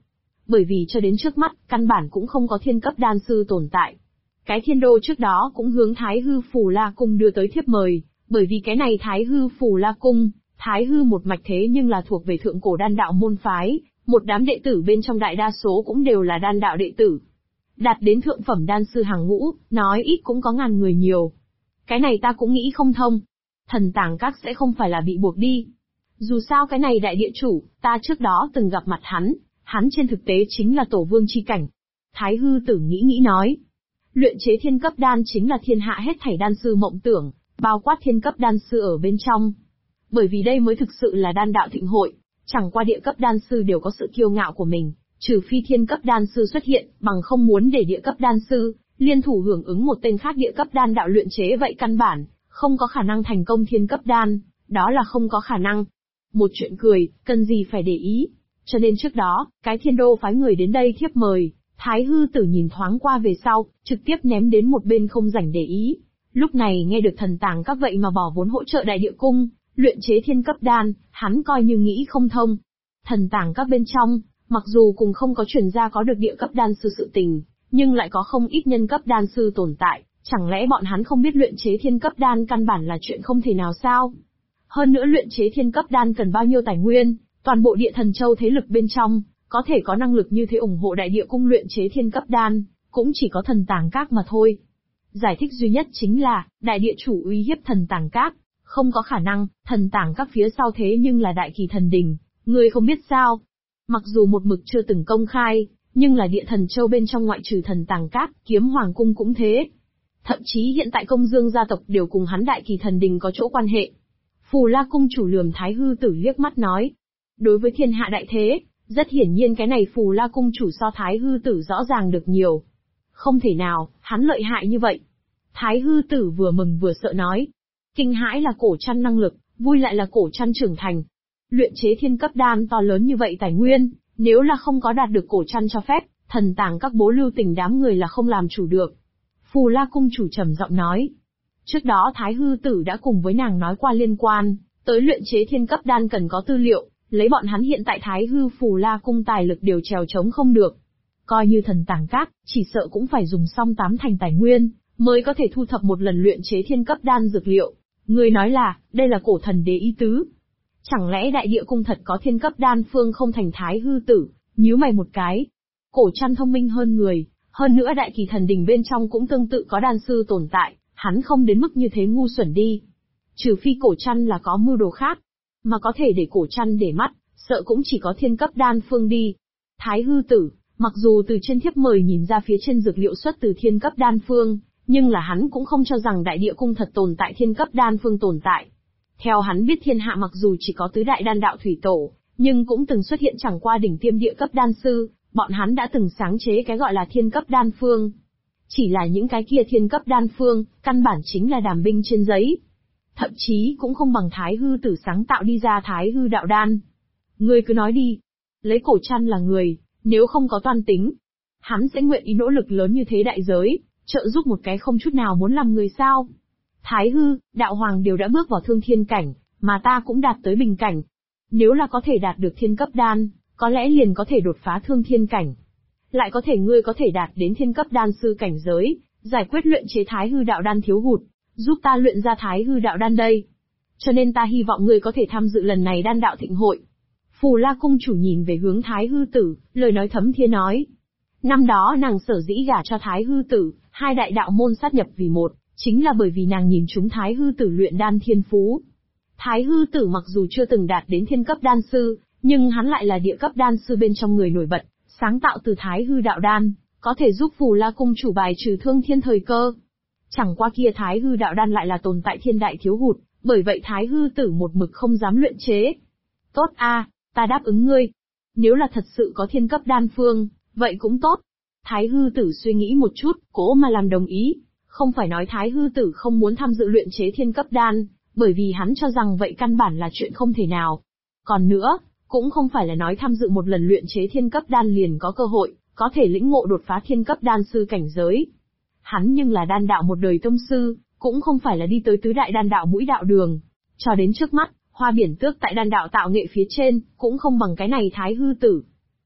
A: Bởi vì cho đến trước mắt, căn bản cũng không có thiên cấp đan sư tồn tại. Cái thiên đô trước đó cũng hướng Thái Hư Phù La Cung đưa tới thiếp mời, bởi vì cái này Thái Hư Phù La Cung, Thái Hư một mạch thế nhưng là thuộc về thượng cổ đan đạo môn phái, một đám đệ tử bên trong đại đa số cũng đều là đan đạo đệ tử. Đạt đến thượng phẩm đan sư hàng ngũ, nói ít cũng có ngàn người nhiều. Cái này ta cũng nghĩ không thông. Thần Tàng Các sẽ không phải là bị buộc đi. Dù sao cái này đại địa chủ, ta trước đó từng gặp mặt hắn trên thực tế chính là tổ vương chi cảnh. Thái Hư Tử nghĩ nói. Luyện chế thiên cấp đan chính là thiên hạ hết thảy đan sư mộng tưởng, bao quát thiên cấp đan sư ở bên trong. Bởi vì đây mới thực sự là đan đạo thịnh hội, chẳng qua địa cấp đan sư đều có sự kiêu ngạo của mình, trừ phi thiên cấp đan sư xuất hiện, bằng không muốn để địa cấp đan sư liên thủ hưởng ứng một tên khác địa cấp đan đạo luyện chế vậy căn bản không có khả năng thành công thiên cấp đan, đó là không có khả năng. Một chuyện cười, cần gì phải để ý. Cho nên trước đó, cái thiên đô phái người đến đây thiếp mời, Thái Hư Tử nhìn thoáng qua về sau, trực tiếp ném đến một bên không rảnh để ý. Lúc này nghe được Thần Tàng Các vậy mà bỏ vốn hỗ trợ đại địa cung, luyện chế thiên cấp đan, hắn coi như nghĩ không thông. Thần Tàng Các bên trong, mặc dù cùng không có truyền ra có được địa cấp đan sư sự tình, nhưng lại có không ít nhân cấp đan sư tồn tại, chẳng lẽ bọn hắn không biết luyện chế thiên cấp đan căn bản là chuyện không thể nào sao? Hơn nữa luyện chế thiên cấp đan cần bao nhiêu tài nguyên, toàn bộ địa thần châu thế lực bên trong, có thể có năng lực như thế ủng hộ đại địa cung luyện chế thiên cấp đan, cũng chỉ có Thần Tàng Các mà thôi. Giải thích duy nhất chính là, đại địa chủ uy hiếp Thần Tàng Các, không có khả năng, Thần Tàng Các phía sau thế nhưng là đại kỳ thần đình, ngươi không biết sao? Mặc dù một mực chưa từng công khai, nhưng là địa thần châu bên trong ngoại trừ Thần Tàng Các, Kiếm Hoàng Cung cũng thế. Thậm chí hiện tại Công Dương gia tộc đều cùng hắn đại kỳ thần đình có chỗ quan hệ. Phù La Cung chủ lườm Thái Hư Tử liếc mắt nói. Đối với thiên hạ đại thế, rất hiển nhiên cái này Phù La Cung chủ so Thái Hư Tử rõ ràng được nhiều. Không thể nào, hắn lợi hại như vậy. Thái Hư Tử vừa mừng vừa sợ nói. Kinh hãi là cổ trăn năng lực, vui lại là cổ trăn trưởng thành. Luyện chế thiên cấp đan to lớn như vậy tài nguyên, nếu là không có đạt được cổ trăn cho phép, Thần Tàng Các bố lưu tình đám người là không làm chủ được. Phù La Cung chủ trầm giọng nói. Trước đó Thái Hư Tử đã cùng với nàng nói qua liên quan, tới luyện chế thiên cấp đan cần có tư liệu, lấy bọn hắn hiện tại Thái Hư Phù La Cung tài lực đều trèo trống không được. Coi như Thần Tàng Các, chỉ sợ cũng phải dùng xong 8 thành tài nguyên, mới có thể thu thập một lần luyện chế thiên cấp đan dược liệu. Người nói là, đây là cổ thần đế ý tứ. Chẳng lẽ đại địa cung thật có thiên cấp đan phương không thành? Thái Hư Tử nhíu mày một cái. Cổ trăn thông minh hơn người, hơn nữa đại kỳ thần đình bên trong cũng tương tự có đan sư tồn tại, hắn không đến mức như thế ngu xuẩn đi. Trừ phi cổ trăn là có mưu đồ khác, mà có thể để cổ trăn để mắt, sợ cũng chỉ có thiên cấp đan phương đi. Thái Hư Tử, mặc dù từ trên thiếp mời nhìn ra phía trên dược liệu xuất từ thiên cấp đan phương, nhưng là hắn cũng không cho rằng đại địa cung thật tồn tại thiên cấp đan phương tồn tại. Theo hắn biết thiên hạ mặc dù chỉ có tứ đại đan đạo thủy tổ, nhưng cũng từng xuất hiện chẳng qua đỉnh tiêm địa cấp đan sư, bọn hắn đã từng sáng chế cái gọi là thiên cấp đan phương. Chỉ là những cái kia thiên cấp đan phương, căn bản chính là đàm binh trên giấy. Thậm chí cũng không bằng Thái Hư Tử sáng tạo đi ra Thái Hư đạo đan. Ngươi cứ nói đi. Lấy cổ trăn là người, nếu không có toan tính, hắn sẽ nguyện ý nỗ lực lớn như thế đại giới, trợ giúp một cái không chút nào muốn làm người sao. Thái Hư, đạo hoàng đều đã bước vào thương thiên cảnh, mà ta cũng đạt tới bình cảnh. Nếu là có thể đạt được thiên cấp đan, có lẽ liền có thể đột phá thương thiên cảnh. Lại có thể ngươi có thể đạt đến thiên cấp đan sư cảnh giới, giải quyết luyện chế Thái Hư đạo đan thiếu hụt, giúp ta luyện ra Thái Hư đạo đan đây. Cho nên ta hy vọng ngươi có thể tham dự lần này đan đạo thịnh hội. Phù La Cung chủ nhìn về hướng Thái Hư Tử, lời nói thấm thía nói. Năm đó nàng sở dĩ gả cho Thái Hư Tử, hai đại đạo môn sát nhập vì một, chính là bởi vì nàng nhìn chúng Thái Hư Tử luyện đan thiên phú. Thái Hư Tử mặc dù chưa từng đạt đến thiên cấp đan sư, nhưng hắn lại là địa cấp đan sư bên trong người nổi bật, sáng tạo từ Thái Hư đạo đan, có thể giúp Phù La Cung chủ bài trừ thương thiên thời cơ. Chẳng qua kia Thái Hư đạo đan lại là tồn tại thiên đại thiếu hụt, bởi vậy Thái Hư Tử một mực không dám luyện chế. Tốt a, ta đáp ứng ngươi. Nếu là thật sự có thiên cấp đan phương, vậy cũng tốt. Thái Hư Tử suy nghĩ một chút, cố mà làm đồng ý. Không phải nói Thái Hư Tử không muốn tham dự luyện chế thiên cấp đan, bởi vì hắn cho rằng vậy căn bản là chuyện không thể nào. Còn nữa, cũng không phải là nói tham dự một lần luyện chế thiên cấp đan liền có cơ hội, có thể lĩnh ngộ đột phá thiên cấp đan sư cảnh giới. Hắn nhưng là đan đạo một đời tông sư, cũng không phải là đi tới tứ đại đan đạo mũi đạo đường. Cho đến trước mắt, Hoa Biển Tước tại đan đạo tạo nghệ phía trên, cũng không bằng cái này Thái Hư Tử.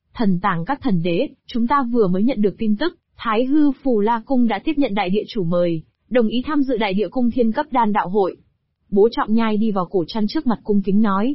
A: Thần tàng các thần đế, chúng ta vừa mới nhận được tin tức, Thái Hư Phù La Cung đã tiếp nhận đại địa chủ mời, đồng ý tham dự đại địa cung thiên cấp đan đạo hội. Bố Trọng Nhai đi vào cổ trăn trước mặt cung kính nói.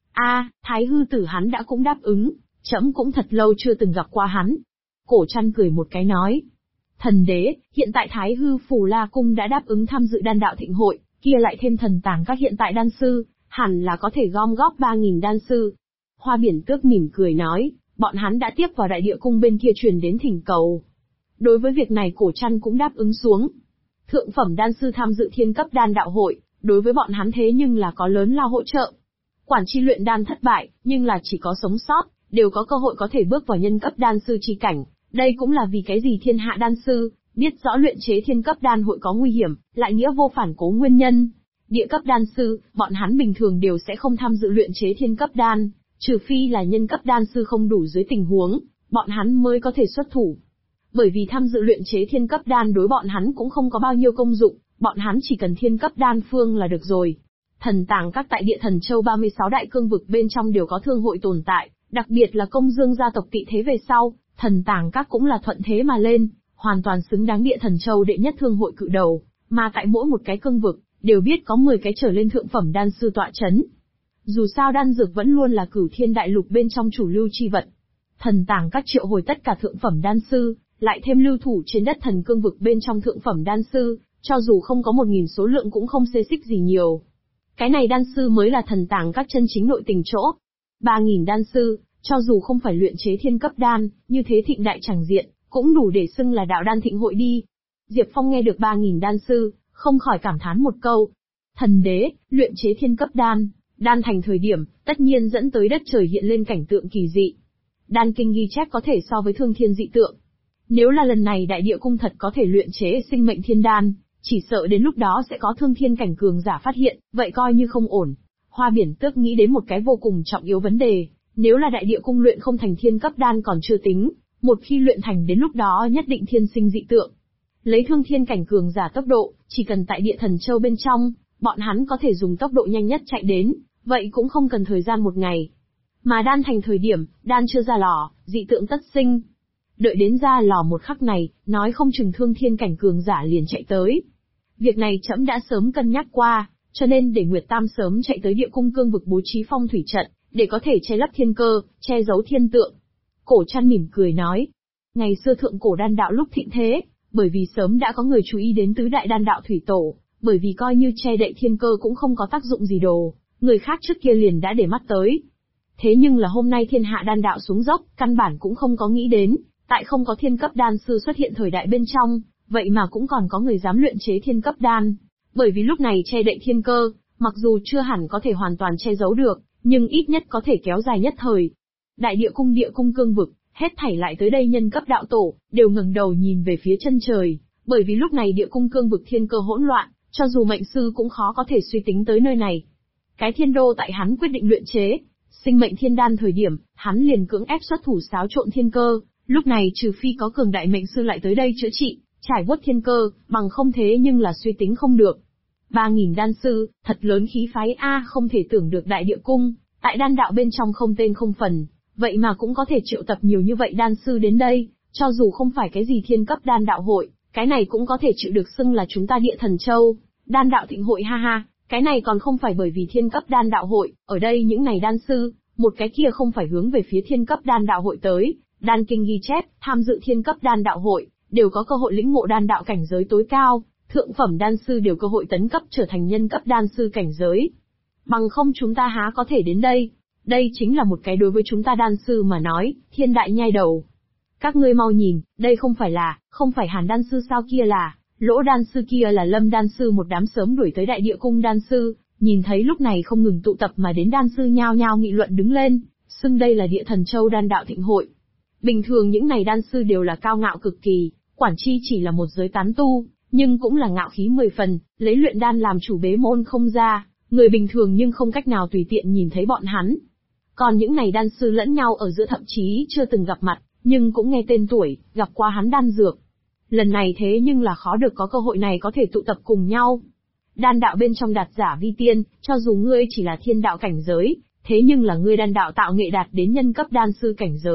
A: Thái Hư tử hắn đã cũng đáp ứng, trẫm cũng thật lâu chưa từng gặp qua hắn. Cổ trăn cười một cái nói. Thần đế, hiện tại Thái Hư Phù La Cung đã đáp ứng tham dự đan đạo thịnh hội, kia lại thêm thần tàng các hiện tại đan sư, hẳn là có thể gom góp 3.000 đan sư. Hoa Biển Tước mỉm cười nói, bọn hắn đã tiếp vào đại địa cung bên kia truyền đến thỉnh cầu. Đối với việc này cổ trăn cũng đáp ứng xuống. Thượng phẩm đan sư tham dự thiên cấp đan đạo hội, đối với bọn hắn thế nhưng là có lớn lao hỗ trợ. Quản chi luyện đan thất bại, nhưng là chỉ có sống sót, đều có cơ hội có thể bước vào nhân cấp đan sư chi cảnh. Đây cũng là vì cái gì thiên hạ đan sư, biết rõ luyện chế thiên cấp đan hội có nguy hiểm, lại nghĩa vô phản cố nguyên nhân. Địa cấp đan sư, bọn hắn bình thường đều sẽ không tham dự luyện chế thiên cấp đan, trừ phi là nhân cấp đan sư không đủ dưới tình huống, bọn hắn mới có thể xuất thủ. Bởi vì tham dự luyện chế thiên cấp đan đối bọn hắn cũng không có bao nhiêu công dụng, bọn hắn chỉ cần thiên cấp đan phương là được rồi. Thần tàng các tại địa thần châu 36 đại cương vực bên trong đều có thương hội tồn tại, đặc biệt là công dương gia tộc tị thế về sau, thần tàng các cũng là thuận thế mà lên, hoàn toàn xứng đáng địa thần châu đệ nhất thương hội cự đầu, mà tại mỗi một cái cương vực, đều biết có 10 cái trở lên thượng phẩm đan sư tọa chấn. Dù sao đan dược vẫn luôn là Cửu Thiên đại lục bên trong chủ lưu chi vật. Thần tàng các triệu hồi tất cả thượng phẩm đan sư, lại thêm lưu thủ trên đất thần cương vực bên trong thượng phẩm đan sư, cho dù không có 1.000 số lượng cũng không xê xích gì nhiều. Cái này đan sư mới là thần tàng các chân chính nội tình chỗ. 3.000 đan sư, cho dù không phải luyện chế thiên cấp đan, như thế thịnh đại chẳng diện, cũng đủ để xưng là đạo đan thịnh hội đi. Diệp Phong nghe được 3.000 đan sư, không khỏi cảm thán một câu. Thần đế, luyện chế thiên cấp đan, đan thành thời điểm, tất nhiên dẫn tới đất trời hiện lên cảnh tượng kỳ dị. Đan kinh ghi chép có thể so với thương thiên dị tượng. Nếu là lần này đại địa cung thật có thể luyện chế sinh mệnh thiên đan, chỉ sợ đến lúc đó sẽ có thương thiên cảnh cường giả phát hiện, vậy coi như không ổn. Hoa Biển Tước nghĩ đến một cái vô cùng trọng yếu vấn đề, nếu là đại địa cung luyện không thành thiên cấp đan còn chưa tính, một khi luyện thành đến lúc đó nhất định thiên sinh dị tượng. Lấy thương thiên cảnh cường giả tốc độ, chỉ cần tại địa thần châu bên trong, bọn hắn có thể dùng tốc độ nhanh nhất chạy đến, vậy cũng không cần thời gian một ngày. Mà đan thành thời điểm, đan chưa ra lò, dị tượng tất sinh. Đợi đến ra lò một khắc này, nói không chừng thương thiên cảnh cường giả liền chạy tới. Việc này trẫm đã sớm cân nhắc qua, cho nên để Nguyệt Tam sớm chạy tới địa cung cương vực bố trí phong thủy trận, để có thể che lấp thiên cơ, che giấu thiên tượng. Cổ Trăn mỉm cười nói, ngày xưa thượng cổ đan đạo lúc thịnh thế, bởi vì sớm đã có người chú ý đến tứ đại đan đạo thủy tổ, bởi vì coi như che đậy thiên cơ cũng không có tác dụng gì đồ, người khác trước kia liền đã để mắt tới. Thế nhưng là hôm nay thiên hạ đan đạo xuống dốc, căn bản cũng không có nghĩ đến, tại không có thiên cấp đan sư xuất hiện thời đại bên trong, vậy mà cũng còn có người dám luyện chế thiên cấp đan. Bởi vì lúc này che đậy thiên cơ, mặc dù chưa hẳn có thể hoàn toàn che giấu được, nhưng ít nhất có thể kéo dài nhất thời. Đại địa cung cương vực, hết thảy lại tới đây nhân cấp đạo tổ, đều ngẩng đầu nhìn về phía chân trời, bởi vì lúc này địa cung cương vực thiên cơ hỗn loạn, cho dù mệnh sư cũng khó có thể suy tính tới nơi này. Cái thiên đô tại hắn quyết định luyện chế sinh mệnh thiên đan thời điểm, hắn liền cưỡng ép xuất thủ xáo trộn thiên cơ, lúc này trừ phi có cường đại mệnh sư lại tới đây chữa trị, trải vuốt thiên cơ, bằng không thế nhưng là suy tính không được. 3.000 đan sư, thật lớn khí phái không thể tưởng được đại địa cung, tại đan đạo bên trong không tên không phần, vậy mà cũng có thể triệu tập nhiều như vậy đan sư đến đây, cho dù không phải cái gì thiên cấp đan đạo hội, cái này cũng có thể chịu được xưng là chúng ta địa thần châu, đan đạo thịnh hội ha ha, cái này còn không phải bởi vì thiên cấp đan đạo hội, ở đây những này đan sư, một cái kia không phải hướng về phía thiên cấp đan đạo hội tới, đan kinh ghi chép, tham dự thiên cấp đan đạo hội, đều có cơ hội lĩnh ngộ đan đạo cảnh giới tối cao, thượng phẩm đan sư đều cơ hội tấn cấp trở thành nhân cấp đan sư cảnh giới. Bằng không chúng ta há có thể đến đây. Đây chính là một cái đối với chúng ta đan sư mà nói, thiên đại nhai đầu. Các ngươi mau nhìn, đây không phải Hàn đan sư sao kia là, Lỗ đan sư kia là Lâm đan sư, một đám sớm đuổi tới đại địa cung đan sư, nhìn thấy lúc này không ngừng tụ tập mà đến đan sư nhao nhao nghị luận đứng lên, xưng đây là địa thần châu đan đạo thịnh hội. Bình thường những này đan sư đều là cao ngạo cực kỳ, quản chi chỉ là một giới tán tu, nhưng cũng là ngạo khí 10 phần, lấy luyện đan làm chủ bế môn không ra, người bình thường nhưng không cách nào tùy tiện nhìn thấy bọn hắn. Còn những này đan sư lẫn nhau ở giữa thậm chí chưa từng gặp mặt, nhưng cũng nghe tên tuổi, gặp qua hắn đan dược. Lần này thế nhưng là khó được có cơ hội này có thể tụ tập cùng nhau. Đan đạo bên trong đạt giả vi tiên, cho dù ngươi chỉ là thiên đạo cảnh giới, thế nhưng là ngươi đan đạo tạo nghệ đạt đến nhân cấp đan sư cảnh giới,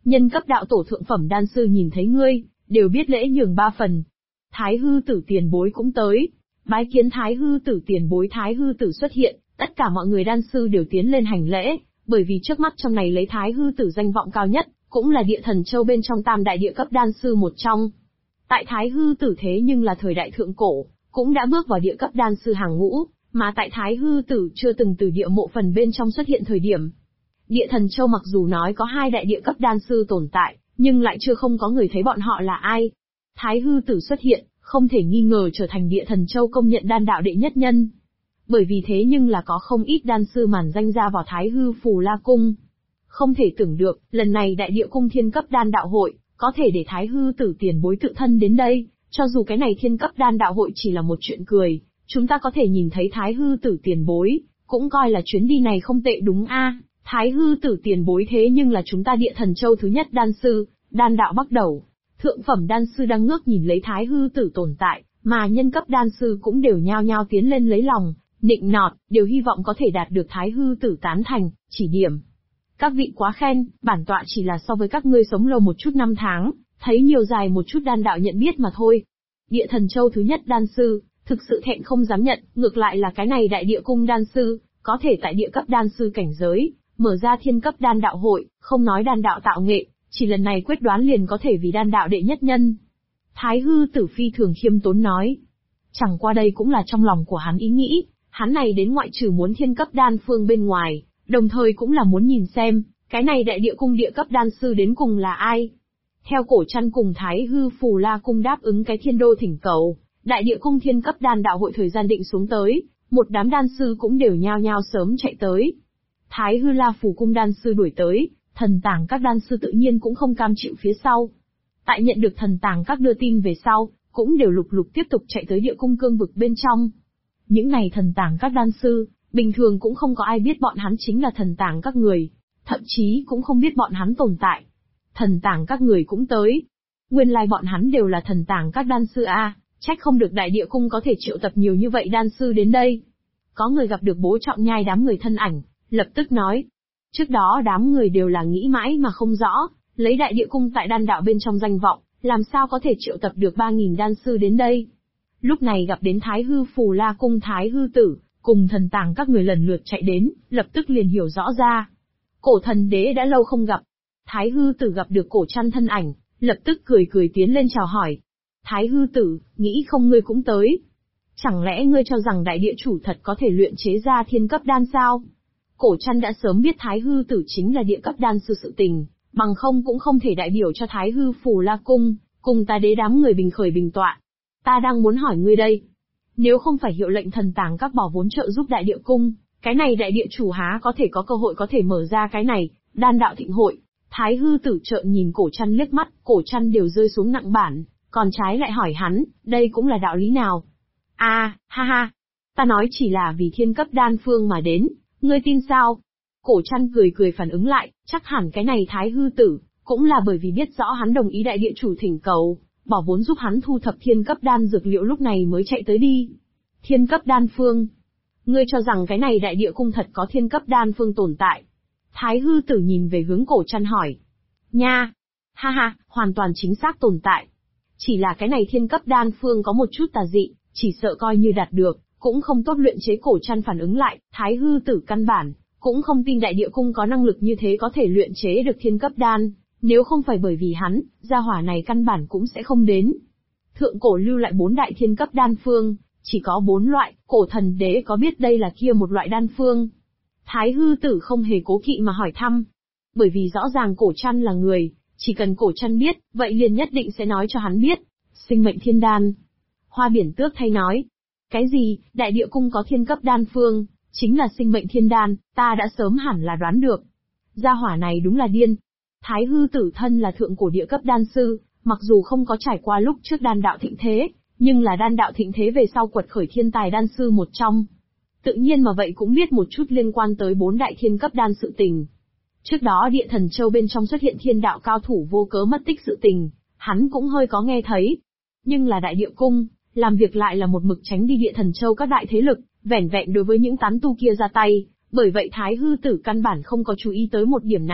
A: Nhân cấp đạo tổ thượng phẩm đan sư nhìn thấy ngươi, đều biết lễ nhường 3 phần. Thái hư tử tiền bối cũng tới. Bái kiến thái hư tử tiền bối. Thái hư tử xuất hiện, tất cả mọi người đan sư đều tiến lên hành lễ, bởi vì trước mắt trong này lấy thái hư tử danh vọng cao nhất, cũng là địa thần châu bên trong tam đại địa cấp đan sư một trong. Tại thái hư tử thế nhưng là thời đại thượng cổ, cũng đã bước vào địa cấp đan sư hàng ngũ, mà tại thái hư tử chưa từng từ địa mộ phần bên trong xuất hiện thời điểm. Địa thần châu mặc dù nói có 2 đại địa cấp đan sư tồn tại, nhưng lại chưa không có người thấy bọn họ là ai. Thái hư tử xuất hiện, không thể nghi ngờ trở thành địa thần châu công nhận đan đạo đệ nhất nhân. Bởi vì thế nhưng là có không ít đan sư màn danh ra vào thái hư phù la cung. Không thể tưởng được, lần này đại địa cung thiên cấp đan đạo hội, có thể để thái hư tử tiền bối tự thân đến đây, cho dù cái này thiên cấp đan đạo hội chỉ là một chuyện cười, chúng ta có thể nhìn thấy thái hư tử tiền bối, cũng coi là chuyến đi này không tệ đúng a. Thái hư tử tiền bối thế nhưng là chúng ta địa thần châu thứ nhất đan sư, đan đạo bắt đầu. Thượng phẩm đan sư đang ngước nhìn lấy thái hư tử tồn tại, mà nhân cấp đan sư cũng đều nhao nhao tiến lên lấy lòng, nịnh nọt, đều hy vọng có thể đạt được thái hư tử tán thành, chỉ điểm. Các vị quá khen, bản tọa chỉ là so với các ngươi sống lâu một chút năm tháng, thấy nhiều dài một chút đan đạo nhận biết mà thôi. Địa thần châu thứ nhất đan sư, thực sự thẹn không dám nhận, ngược lại là cái này đại địa cung đan sư, có thể tại địa cấp đan sư cảnh giới, mở ra thiên cấp đan đạo hội, không nói đan đạo tạo nghệ, chỉ lần này quyết đoán liền có thể vì đan đạo đệ nhất nhân. Thái hư tử phi thường khiêm tốn nói. Chẳng qua đây cũng là trong lòng của hắn ý nghĩ, hắn này đến ngoại trừ muốn thiên cấp đan phương bên ngoài, đồng thời cũng là muốn nhìn xem, cái này đại địa cung địa cấp đan sư đến cùng là ai. Theo cổ trăn cùng thái hư phù la cung đáp ứng cái thiên đô thỉnh cầu, đại địa cung thiên cấp đan đạo hội thời gian định xuống tới, một đám đan sư cũng đều nhao nhao sớm chạy tới. Thái hư la phù cung đan sư đuổi tới, thần tàng các đan sư tự nhiên cũng không cam chịu phía sau. Tại nhận được thần tàng các đưa tin về sau, cũng đều lục lục tiếp tục chạy tới địa cung cương vực bên trong. Những này thần tàng các đan sư, bình thường cũng không có ai biết bọn hắn chính là thần tàng các người, thậm chí cũng không biết bọn hắn tồn tại. Thần tàng các người cũng tới. Nguyên lai bọn hắn đều là thần tàng các đan sư a, trách không được đại địa cung có thể triệu tập nhiều như vậy đan sư đến đây. Có người gặp được Bố Trọng Nhai đám người thân ảnh, lập tức nói. Trước đó đám người đều là nghĩ mãi mà không rõ, lấy đại địa cung tại đan đạo bên trong danh vọng, làm sao có thể triệu tập được 3.000 đan sư đến đây. Lúc này gặp đến Thái hư phù la cung Thái hư tử, cùng thần tàng các người lần lượt chạy đến, lập tức liền hiểu rõ ra. Cổ thần đế đã lâu không gặp. Thái hư tử gặp được cổ trăn thân ảnh, lập tức cười cười tiến lên chào hỏi. Thái hư tử, nghĩ không ngươi cũng tới. Chẳng lẽ ngươi cho rằng đại địa chủ thật có thể luyện chế ra thiên cấp đan sao? Cổ trăn đã sớm biết Thái hư tử chính là địa cấp đan sư sự tình, bằng không cũng không thể đại biểu cho Thái hư phù la cung, cùng ta đế đám người bình khởi bình tọa. Ta đang muốn hỏi ngươi đây. Nếu không phải hiệu lệnh thần tàng các bỏ vốn trợ giúp đại địa cung, cái này đại địa chủ há có thể có cơ hội có thể mở ra cái này, đan đạo thịnh hội. Thái hư tử trợn nhìn cổ trăn liếc mắt, cổ trăn đều rơi xuống nặng bản, còn trái lại hỏi hắn, đây cũng là đạo lý nào? Ha ha, ta nói chỉ là vì thiên cấp đan phương mà đến, ngươi tin sao? Cổ trăn cười cười phản ứng lại, chắc hẳn cái này Thái hư tử, cũng là bởi vì biết rõ hắn đồng ý đại địa chủ thỉnh cầu, bỏ vốn giúp hắn thu thập thiên cấp đan dược liệu lúc này mới chạy tới đi. Thiên cấp đan phương? Ngươi cho rằng cái này đại địa cung thật có thiên cấp đan phương tồn tại? Thái hư tử nhìn về hướng cổ trăn hỏi. Nha! Ha ha, hoàn toàn chính xác tồn tại. Chỉ là cái này thiên cấp đan phương có một chút tà dị, chỉ sợ coi như đạt được, cũng không tốt luyện chế. Cổ trăn phản ứng lại, Thái hư tử căn bản, cũng không tin đại địa cung có năng lực như thế có thể luyện chế được thiên cấp đan, nếu không phải bởi vì hắn, gia hỏa này căn bản cũng sẽ không đến. Thượng cổ lưu lại 4 đại thiên cấp đan phương, chỉ có 4 loại, cổ thần đế có biết đây là kia một loại đan phương? Thái hư tử không hề cố kỵ mà hỏi thăm. Bởi vì rõ ràng cổ trăn là người, chỉ cần cổ trăn biết, vậy liền nhất định sẽ nói cho hắn biết. Sinh mệnh thiên đan. Hoa biển tước thay nói. Cái gì, đại địa cung có thiên cấp đan phương, chính là sinh mệnh thiên đan, ta đã sớm hẳn là đoán được. Gia hỏa này đúng là điên. Thái hư tử thân là thượng cổ địa cấp đan sư, mặc dù không có trải qua lúc trước đan đạo thịnh thế, nhưng là đan đạo thịnh thế về sau quật khởi thiên tài đan sư một trong. Tự nhiên mà vậy cũng biết một chút liên quan tới 4 đại thiên cấp đan sự tình. Trước đó địa thần châu bên trong xuất hiện thiên đạo cao thủ vô cớ mất tích sự tình, hắn cũng hơi có nghe thấy. Nhưng là đại địa cung, làm việc lại là một mực tránh đi địa thần châu các đại thế lực, vẻn vẹn đối với những tán tu kia ra tay, bởi vậy Thái hư tử căn bản không có chú ý tới một điểm này,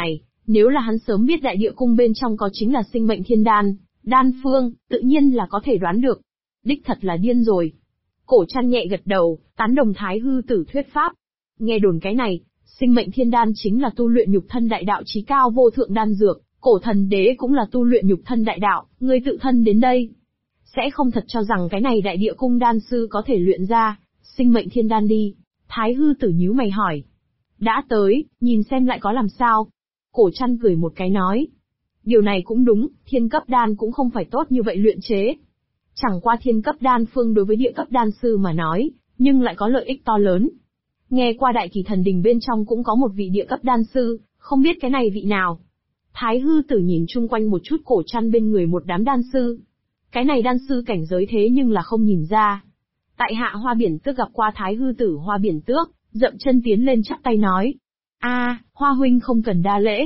A: Nếu là hắn sớm biết đại địa cung bên trong có chính là sinh mệnh thiên đan, đan phương, tự nhiên là có thể đoán được. Đích thật là điên rồi. Cổ Trăn nhẹ gật đầu, tán đồng Thái Hư Tử thuyết pháp. Nghe đồn cái này, sinh mệnh thiên đan chính là tu luyện nhục thân đại đạo chí cao vô thượng đan dược, cổ thần đế cũng là tu luyện nhục thân đại đạo, ngươi tự thân đến đây. Sẽ không thật cho rằng cái này đại địa cung đan sư có thể luyện ra, sinh mệnh thiên đan đi. Thái Hư Tử nhíu mày hỏi. Đã tới, nhìn xem lại có làm sao. Cổ Trăn cười một cái nói. Điều này cũng đúng, thiên cấp đan cũng không phải tốt như vậy luyện chế. Chẳng qua thiên cấp đan phương đối với địa cấp đan sư mà nói, nhưng lại có lợi ích to lớn. Nghe qua Đại Kỳ Thần Đình bên trong cũng có một vị địa cấp đan sư, không biết cái này vị nào. Thái Hư Tử nhìn chung quanh một chút Cổ Trăn bên người một đám đan sư. Cái này đan sư cảnh giới thế nhưng là không nhìn ra. Tại hạ Hoa Biển Tước gặp qua Thái Hư Tử. Hoa Biển Tước dậm chân tiến lên chắp tay nói. Hoa huynh không cần đa lễ.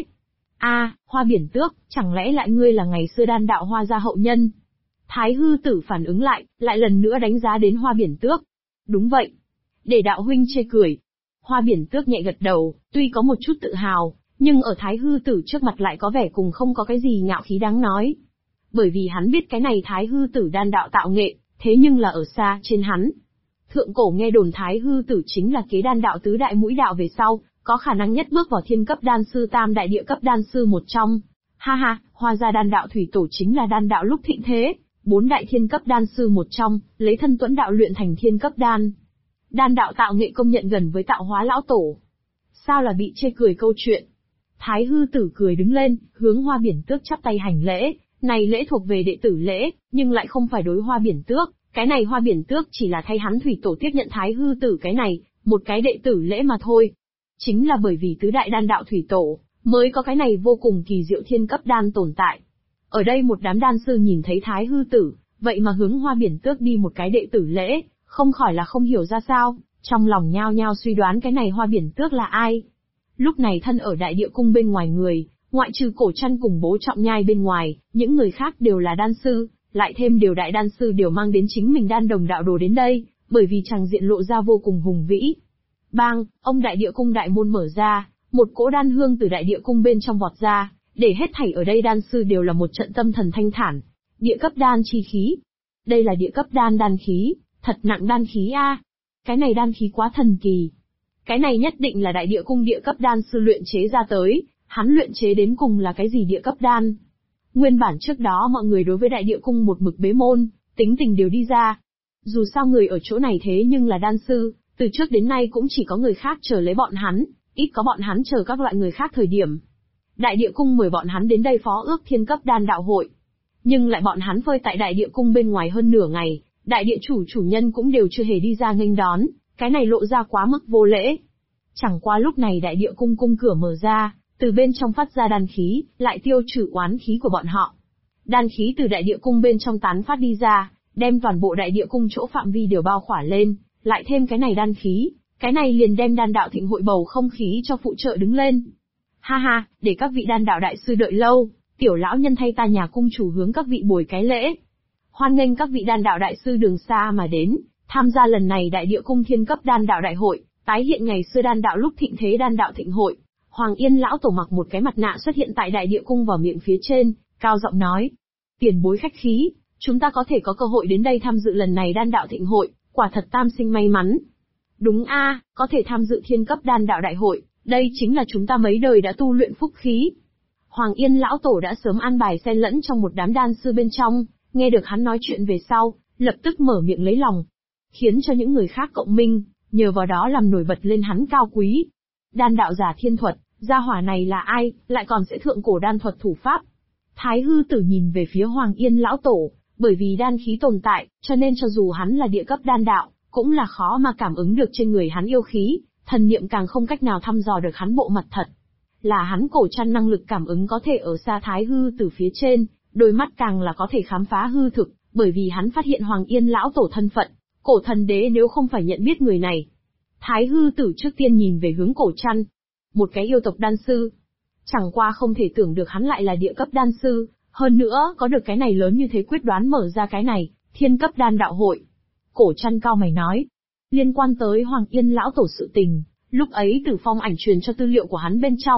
A: Hoa Biển Tước, chẳng lẽ lại ngươi là ngày xưa đan đạo Hoa gia hậu nhân? Thái Hư Tử phản ứng lại lần nữa đánh giá đến Hoa Biển Tước. Đúng vậy. Để đạo huynh chê cười. Hoa Biển Tước nhẹ gật đầu, tuy có một chút tự hào, nhưng ở Thái Hư Tử trước mặt lại có vẻ cùng không có cái gì ngạo khí đáng nói. Bởi vì hắn biết cái này Thái Hư Tử đan đạo tạo nghệ, thế nhưng là ở xa trên hắn. Thượng cổ nghe đồn Thái Hư Tử chính là kế đan đạo tứ đại mũi đạo về sau, có khả năng nhất bước vào thiên cấp đan sư tam đại địa cấp đan sư một trong. Ha, Hoa gia đan đạo thủy tổ chính là đan đạo lúc thịnh thế, 4 đại thiên cấp đan sư một trong, lấy thân tuẫn đạo luyện thành thiên cấp đan. Đan đạo tạo nghệ công nhận gần với tạo hóa lão tổ. Sao là bị chê cười câu chuyện? Thái Hư Tử cười đứng lên, hướng Hoa Biển Tước chắp tay hành lễ, này lễ thuộc về đệ tử lễ, nhưng lại không phải đối Hoa Biển Tước, cái này Hoa Biển Tước chỉ là thay hắn thủy tổ tiếp nhận Thái Hư Tử cái này, một cái đệ tử lễ mà thôi. Chính là bởi vì tứ đại đan đạo thủy tổ, mới có cái này vô cùng kỳ diệu thiên cấp đan tồn tại. Ở đây một đám đan sư nhìn thấy Thái Hư Tử, vậy mà hướng Hoa Biển Tước đi một cái đệ tử lễ, không khỏi là không hiểu ra sao, trong lòng nhao nhao suy đoán cái này Hoa Biển Tước là ai. Lúc này thân ở đại địa cung bên ngoài người, ngoại trừ Cổ Trăn cùng Bố Trọng Nhai bên ngoài, những người khác đều là đan sư, lại thêm điều đại đan sư đều mang đến chính mình đan đồng đạo đồ đến đây, bởi vì chàng diện lộ ra vô cùng hùng vĩ. Bang, ông đại địa cung đại môn mở ra, một cỗ đan hương từ đại địa cung bên trong vọt ra, để hết thảy ở đây đan sư đều là một trận tâm thần thanh thản. Địa cấp đan chi khí. Đây là địa cấp đan khí, thật nặng đan khí a. Cái này đan khí quá thần kỳ. Cái này nhất định là đại địa cung địa cấp đan sư luyện chế ra tới, hắn luyện chế đến cùng là cái gì địa cấp đan. Nguyên bản trước đó mọi người đối với đại địa cung một mực bế môn, tính tình đều đi ra. Dù sao người ở chỗ này thế nhưng là đan sư, từ trước đến nay cũng chỉ có người khác chờ lấy bọn hắn, ít có bọn hắn chờ các loại người khác thời điểm. Đại địa cung mời bọn hắn đến đây phó ước thiên cấp đan đạo hội. Nhưng lại bọn hắn phơi tại đại địa cung bên ngoài hơn nửa ngày, đại địa chủ nhân cũng đều chưa hề đi ra nghênh đón, cái này lộ ra quá mức vô lễ. Chẳng qua lúc này đại địa cung cung cửa mở ra, từ bên trong phát ra đan khí, lại tiêu trừ oán khí của bọn họ. Đan khí từ đại địa cung bên trong tán phát đi ra, đem toàn bộ đại địa cung chỗ phạm vi đều bao khỏa lên, lại thêm cái này đan khí, cái này liền đem đan đạo thịnh hội bầu không khí cho phụ trợ đứng lên. Ha, để các vị đan đạo đại sư đợi lâu, tiểu lão nhân thay ta nhà cung chủ hướng các vị bồi cái lễ. Hoan nghênh các vị đan đạo đại sư đường xa mà đến, tham gia lần này đại địa cung thiên cấp đan đạo đại hội, tái hiện ngày xưa đan đạo lúc thịnh thế đan đạo thịnh hội. Hoàng Yên lão tổ mặc một cái mặt nạ xuất hiện tại đại địa cung vào miệng phía trên, cao giọng nói: "Tiền bối khách khí, chúng ta có thể có cơ hội đến đây tham dự lần này đan đạo thịnh hội, quả thật tam sinh may mắn." Đúng a, có thể tham dự thiên cấp đan đạo đại hội, đây chính là chúng ta mấy đời đã tu luyện phúc khí. Hoàng Yên lão tổ đã sớm an bài xen lẫn trong một đám đan sư bên trong, nghe được hắn nói chuyện về sau, lập tức mở miệng lấy lòng, khiến cho những người khác cộng minh, nhờ vào đó làm nổi bật lên hắn cao quý. Đan đạo giả thiên thuật, gia hỏa này là ai, lại còn sẽ thượng cổ đan thuật thủ pháp. Thái Hư Tử nhìn về phía Hoàng Yên lão tổ, bởi vì đan khí tồn tại, cho nên cho dù hắn là địa cấp đan đạo, cũng là khó mà cảm ứng được trên người hắn yêu khí, thần niệm càng không cách nào thăm dò được hắn bộ mặt thật. Là hắn Cổ Trăn năng lực cảm ứng có thể ở xa Thái Hư Tử phía trên, đôi mắt càng là có thể khám phá hư thực, bởi vì hắn phát hiện Hoàng Yên lão tổ thân phận, Cổ thần đế nếu không phải nhận biết người này. Thái Hư Tử trước tiên nhìn về hướng Cổ Trăn, một cái yêu tộc đan sư. Chẳng qua không thể tưởng được hắn lại là địa cấp đan sư, hơn nữa có được cái này lớn như thế quyết đoán mở ra cái này, thiên cấp đan đạo hội. Cổ Trăn cao mày nói, liên quan tới Hoàng Yên lão tổ sự tình, lúc ấy Tử Phong ảnh truyền cho tư liệu của hắn bên trong,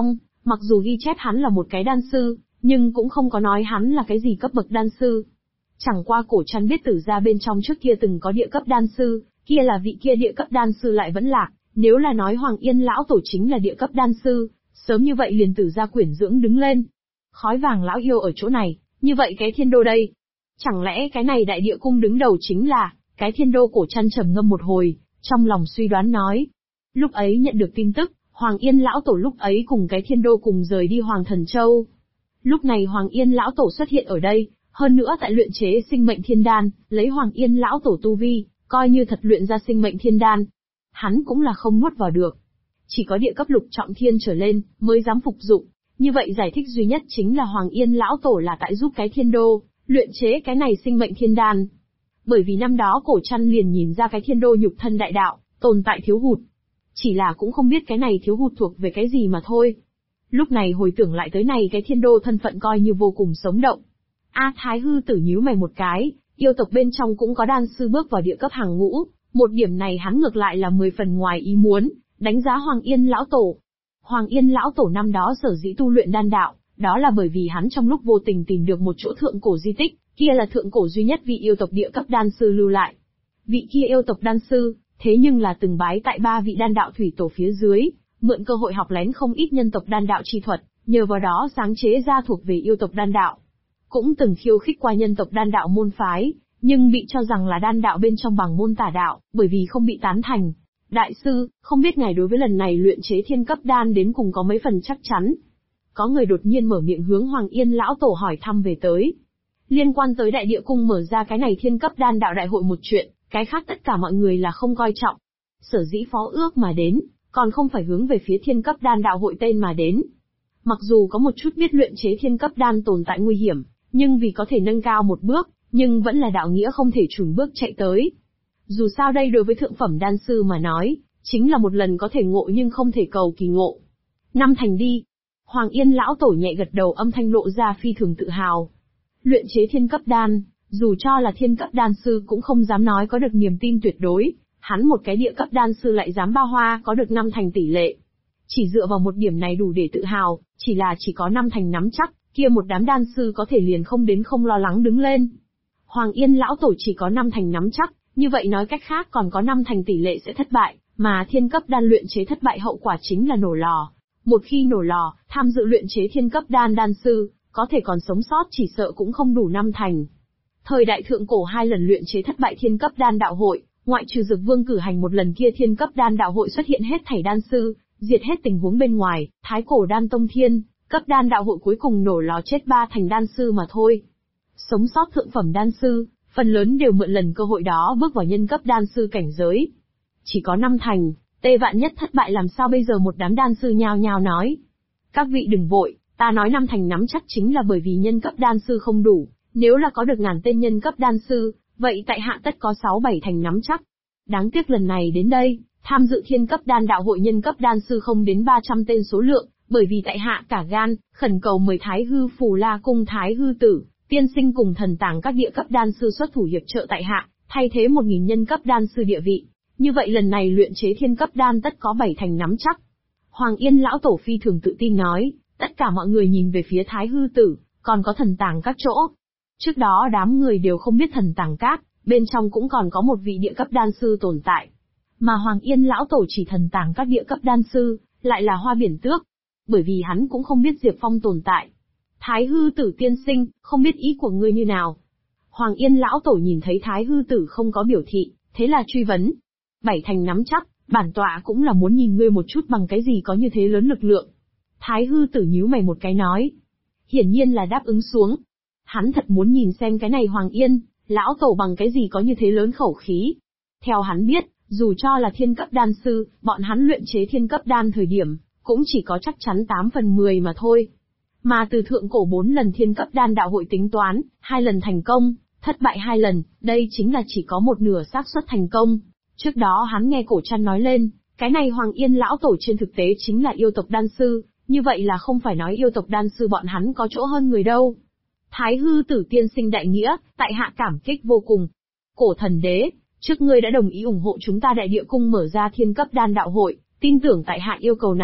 A: Mặc dù ghi chép hắn là một cái đan sư, nhưng cũng không có nói hắn là cái gì cấp bậc đan sư. Chẳng qua Cổ Trăn biết Tử gia bên trong trước kia từng có địa cấp đan sư, kia là vị kia địa cấp đan sư lại vẫn lạc, nếu là nói Hoàng Yên lão tổ chính là địa cấp đan sư, sớm như vậy liền Tử gia quyển dưỡng đứng lên. Khói vàng lão yêu ở chỗ này, như vậy cái thiên đô đây. Chẳng lẽ cái này đại địa cung đứng đầu chính là cái thiên đô? Cổ Trăn trầm ngâm một hồi, trong lòng suy đoán nói. Lúc ấy nhận được tin tức, Hoàng Yên lão tổ lúc ấy cùng cái thiên đô cùng rời đi Hoàng Thần Châu. Lúc này Hoàng Yên lão tổ xuất hiện ở đây, hơn nữa tại luyện chế sinh mệnh thiên đan, lấy Hoàng Yên lão tổ tu vi, coi như thật luyện ra sinh mệnh thiên đan. Hắn cũng là không nuốt vào được. Chỉ có địa cấp lục trọng thiên trở lên, mới dám phục dụng. Như vậy giải thích duy nhất chính là Hoàng Yên lão tổ là tại giúp cái thiên đô, luyện chế cái này sinh mệnh thiên đan. Bởi vì năm đó Cổ Trăn liền nhìn ra cái thiên đô nhục thân đại đạo, tồn tại thiếu hụt. Chỉ là cũng không biết cái này thiếu hụt thuộc về cái gì mà thôi. Lúc này hồi tưởng lại tới này cái thiên đô thân phận coi như vô cùng sống động. Thái hư tử nhíu mày một cái, yêu tộc bên trong cũng có đan sư bước vào địa cấp hàng ngũ, một điểm này hắn ngược lại là 10 phần ngoài ý muốn, đánh giá Hoàng Yên lão tổ. Hoàng Yên lão tổ năm đó sở dĩ tu luyện đan đạo, đó là bởi vì hắn trong lúc vô tình tìm được một chỗ thượng cổ di tích, kia là thượng cổ duy nhất vị yêu tộc địa cấp đan sư lưu lại. Vị kia yêu tộc đan sư, thế nhưng là từng bái tại 3 vị đan đạo thủy tổ phía dưới, mượn cơ hội học lén không ít nhân tộc đan đạo chi thuật, nhờ vào đó sáng chế ra thuộc về yêu tộc đan đạo. Cũng từng khiêu khích qua nhân tộc đan đạo môn phái, nhưng bị cho rằng là đan đạo bên trong bằng môn tà đạo, bởi vì không bị tán thành. Đại sư, không biết ngài đối với lần này luyện chế thiên cấp đan đến cùng có mấy phần chắc chắn? Có người đột nhiên mở miệng hướng Hoàng Yên lão tổ hỏi thăm về tới. Liên quan tới đại địa cung mở ra cái này thiên cấp đan đạo đại hội một chuyện, cái khác tất cả mọi người là không coi trọng. Sở dĩ phó ước mà đến, còn không phải hướng về phía thiên cấp đan đạo hội tên mà đến. Mặc dù có một chút biết luyện chế thiên cấp đan tồn tại nguy hiểm, nhưng vì có thể nâng cao một bước, nhưng vẫn là đạo nghĩa không thể chùn bước chạy tới. Dù sao đây đối với thượng phẩm đan sư mà nói, chính là một lần có thể ngộ nhưng không thể cầu kỳ ngộ. Năm thành đi. Hoàng Yên lão tổ nhẹ gật đầu, âm thanh lộ ra phi thường tự hào. Luyện chế thiên cấp đan, dù cho là thiên cấp đan sư cũng không dám nói có được niềm tin tuyệt đối, hắn một cái địa cấp đan sư lại dám bao hoa có được 5 thành tỷ lệ. Chỉ dựa vào một điểm này đủ để tự hào, chỉ có 5 thành nắm chắc, kia một đám đan sư có thể liền không đến không lo lắng đứng lên. Hoàng Yên lão tổ chỉ có 5 thành nắm chắc, như vậy nói cách khác còn có 5 thành tỷ lệ sẽ thất bại, mà thiên cấp đan luyện chế thất bại hậu quả chính là nổ lò. Một khi nổ lò, tham dự luyện chế thiên cấp đan đan sư, có thể còn sống sót chỉ sợ cũng không đủ 5 thành. Thời đại thượng cổ 2 lần luyện chế thất bại thiên cấp đan đạo hội, ngoại trừ Dược Vương cử hành một lần kia thiên cấp đan đạo hội xuất hiện hết thảy đan sư, diệt hết tình huống bên ngoài, thái cổ đan tông thiên cấp đan đạo hội cuối cùng nổ lò chết 3 thành đan sư mà thôi. Sống sót thượng phẩm đan sư, phần lớn đều mượn lần cơ hội đó bước vào nhân cấp đan sư cảnh giới. Chỉ có 5 thành, tê vạn nhất thất bại làm sao bây giờ? Một đám đan sư nhao nhao nói. Các vị đừng vội, ta nói 5 thành nắm chắc chính là bởi vì nhân cấp đan sư không đủ, nếu là có được ngàn tên nhân cấp đan sư, vậy tại hạ tất có 6-7 thành nắm chắc. Đáng tiếc lần này đến đây, tham dự thiên cấp đan đạo hội nhân cấp đan sư không đến 300 tên số lượng, bởi vì tại hạ cả gan, khẩn cầu mời Thái hư Phù La cung Thái hư tử, tiên sinh cùng thần tàng các địa cấp đan sư xuất thủ hiệp trợ tại hạ, thay thế 1000 nhân cấp đan sư địa vị. Như vậy lần này luyện chế thiên cấp đan tất có 7 thành nắm chắc. Hoàng Yên lão tổ phi thường tự tin nói, tất cả mọi người nhìn về phía Thái hư tử, còn có thần tàng các chỗ. Trước đó đám người đều không biết thần tàng các, bên trong cũng còn có một vị địa cấp đan sư tồn tại. Mà Hoàng Yên lão tổ chỉ thần tàng các địa cấp đan sư, lại là Hoa Biển Tước. Bởi vì hắn cũng không biết Diệp Phong tồn tại. Thái hư tử tiên sinh, không biết ý của ngươi như nào? Hoàng Yên lão tổ nhìn thấy Thái hư tử không có biểu thị, thế là truy vấn. 7 thành nắm chắc, bản tọa cũng là muốn nhìn ngươi một chút bằng cái gì có như thế lớn lực lượng. Thái hư tử nhíu mày một cái nói. Hiển nhiên là đáp ứng xuống. Hắn thật muốn nhìn xem cái này Hoàng Yên, lão tổ bằng cái gì có như thế lớn khẩu khí. Theo hắn biết, dù cho là thiên cấp đan sư, bọn hắn luyện chế thiên cấp đan thời điểm, cũng chỉ có chắc chắn 8 phần 10 mà thôi. Mà từ thượng cổ 4 lần thiên cấp đan đạo hội tính toán, 2 lần thành công, thất bại 2 lần, đây chính là chỉ có một nửa xác suất thành công. Trước đó hắn nghe Cổ Trăn nói lên, cái này Hoàng Yên lão tổ trên thực tế chính là yêu tộc đan sư, như vậy là không phải nói yêu tộc đan sư bọn hắn có chỗ hơn người đâu. Thái hư tử tiên sinh đại nghĩa, tại hạ cảm kích vô cùng. Cổ thần đế, trước ngươi đã đồng ý ủng hộ chúng ta đại địa cung mở ra thiên cấp đan đạo hội, tin tưởng tại hạ yêu cầu này,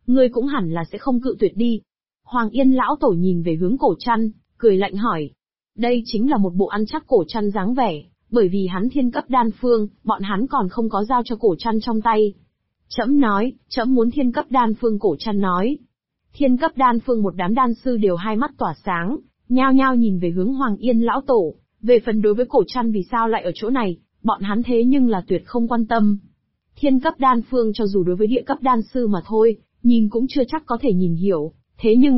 A: ngươi cũng hẳn là sẽ không cự tuyệt đi. Hoàng Yên lão tổ nhìn về hướng Cổ Trăn, cười lạnh hỏi. Đây chính là một bộ ăn chắc Cổ Trăn dáng vẻ, bởi vì hắn thiên cấp đan phương, bọn hắn còn không có giao cho Cổ Trăn trong tay. Trẫm nói, trẫm muốn thiên cấp đan phương. Cổ Trăn nói. Thiên cấp đan phương, một đám đan sư đều hai mắt tỏa sáng, nhao nhao nhìn về hướng Hoàng Yên lão tổ. Về phần đối với Cổ Trăn vì sao lại ở chỗ này, bọn hắn thế nhưng là tuyệt không quan tâm. Thiên cấp đan phương cho dù đối với địa cấp đan sư mà thôi, nhìn cũng chưa chắc có thể nhìn hiểu, thế nhưng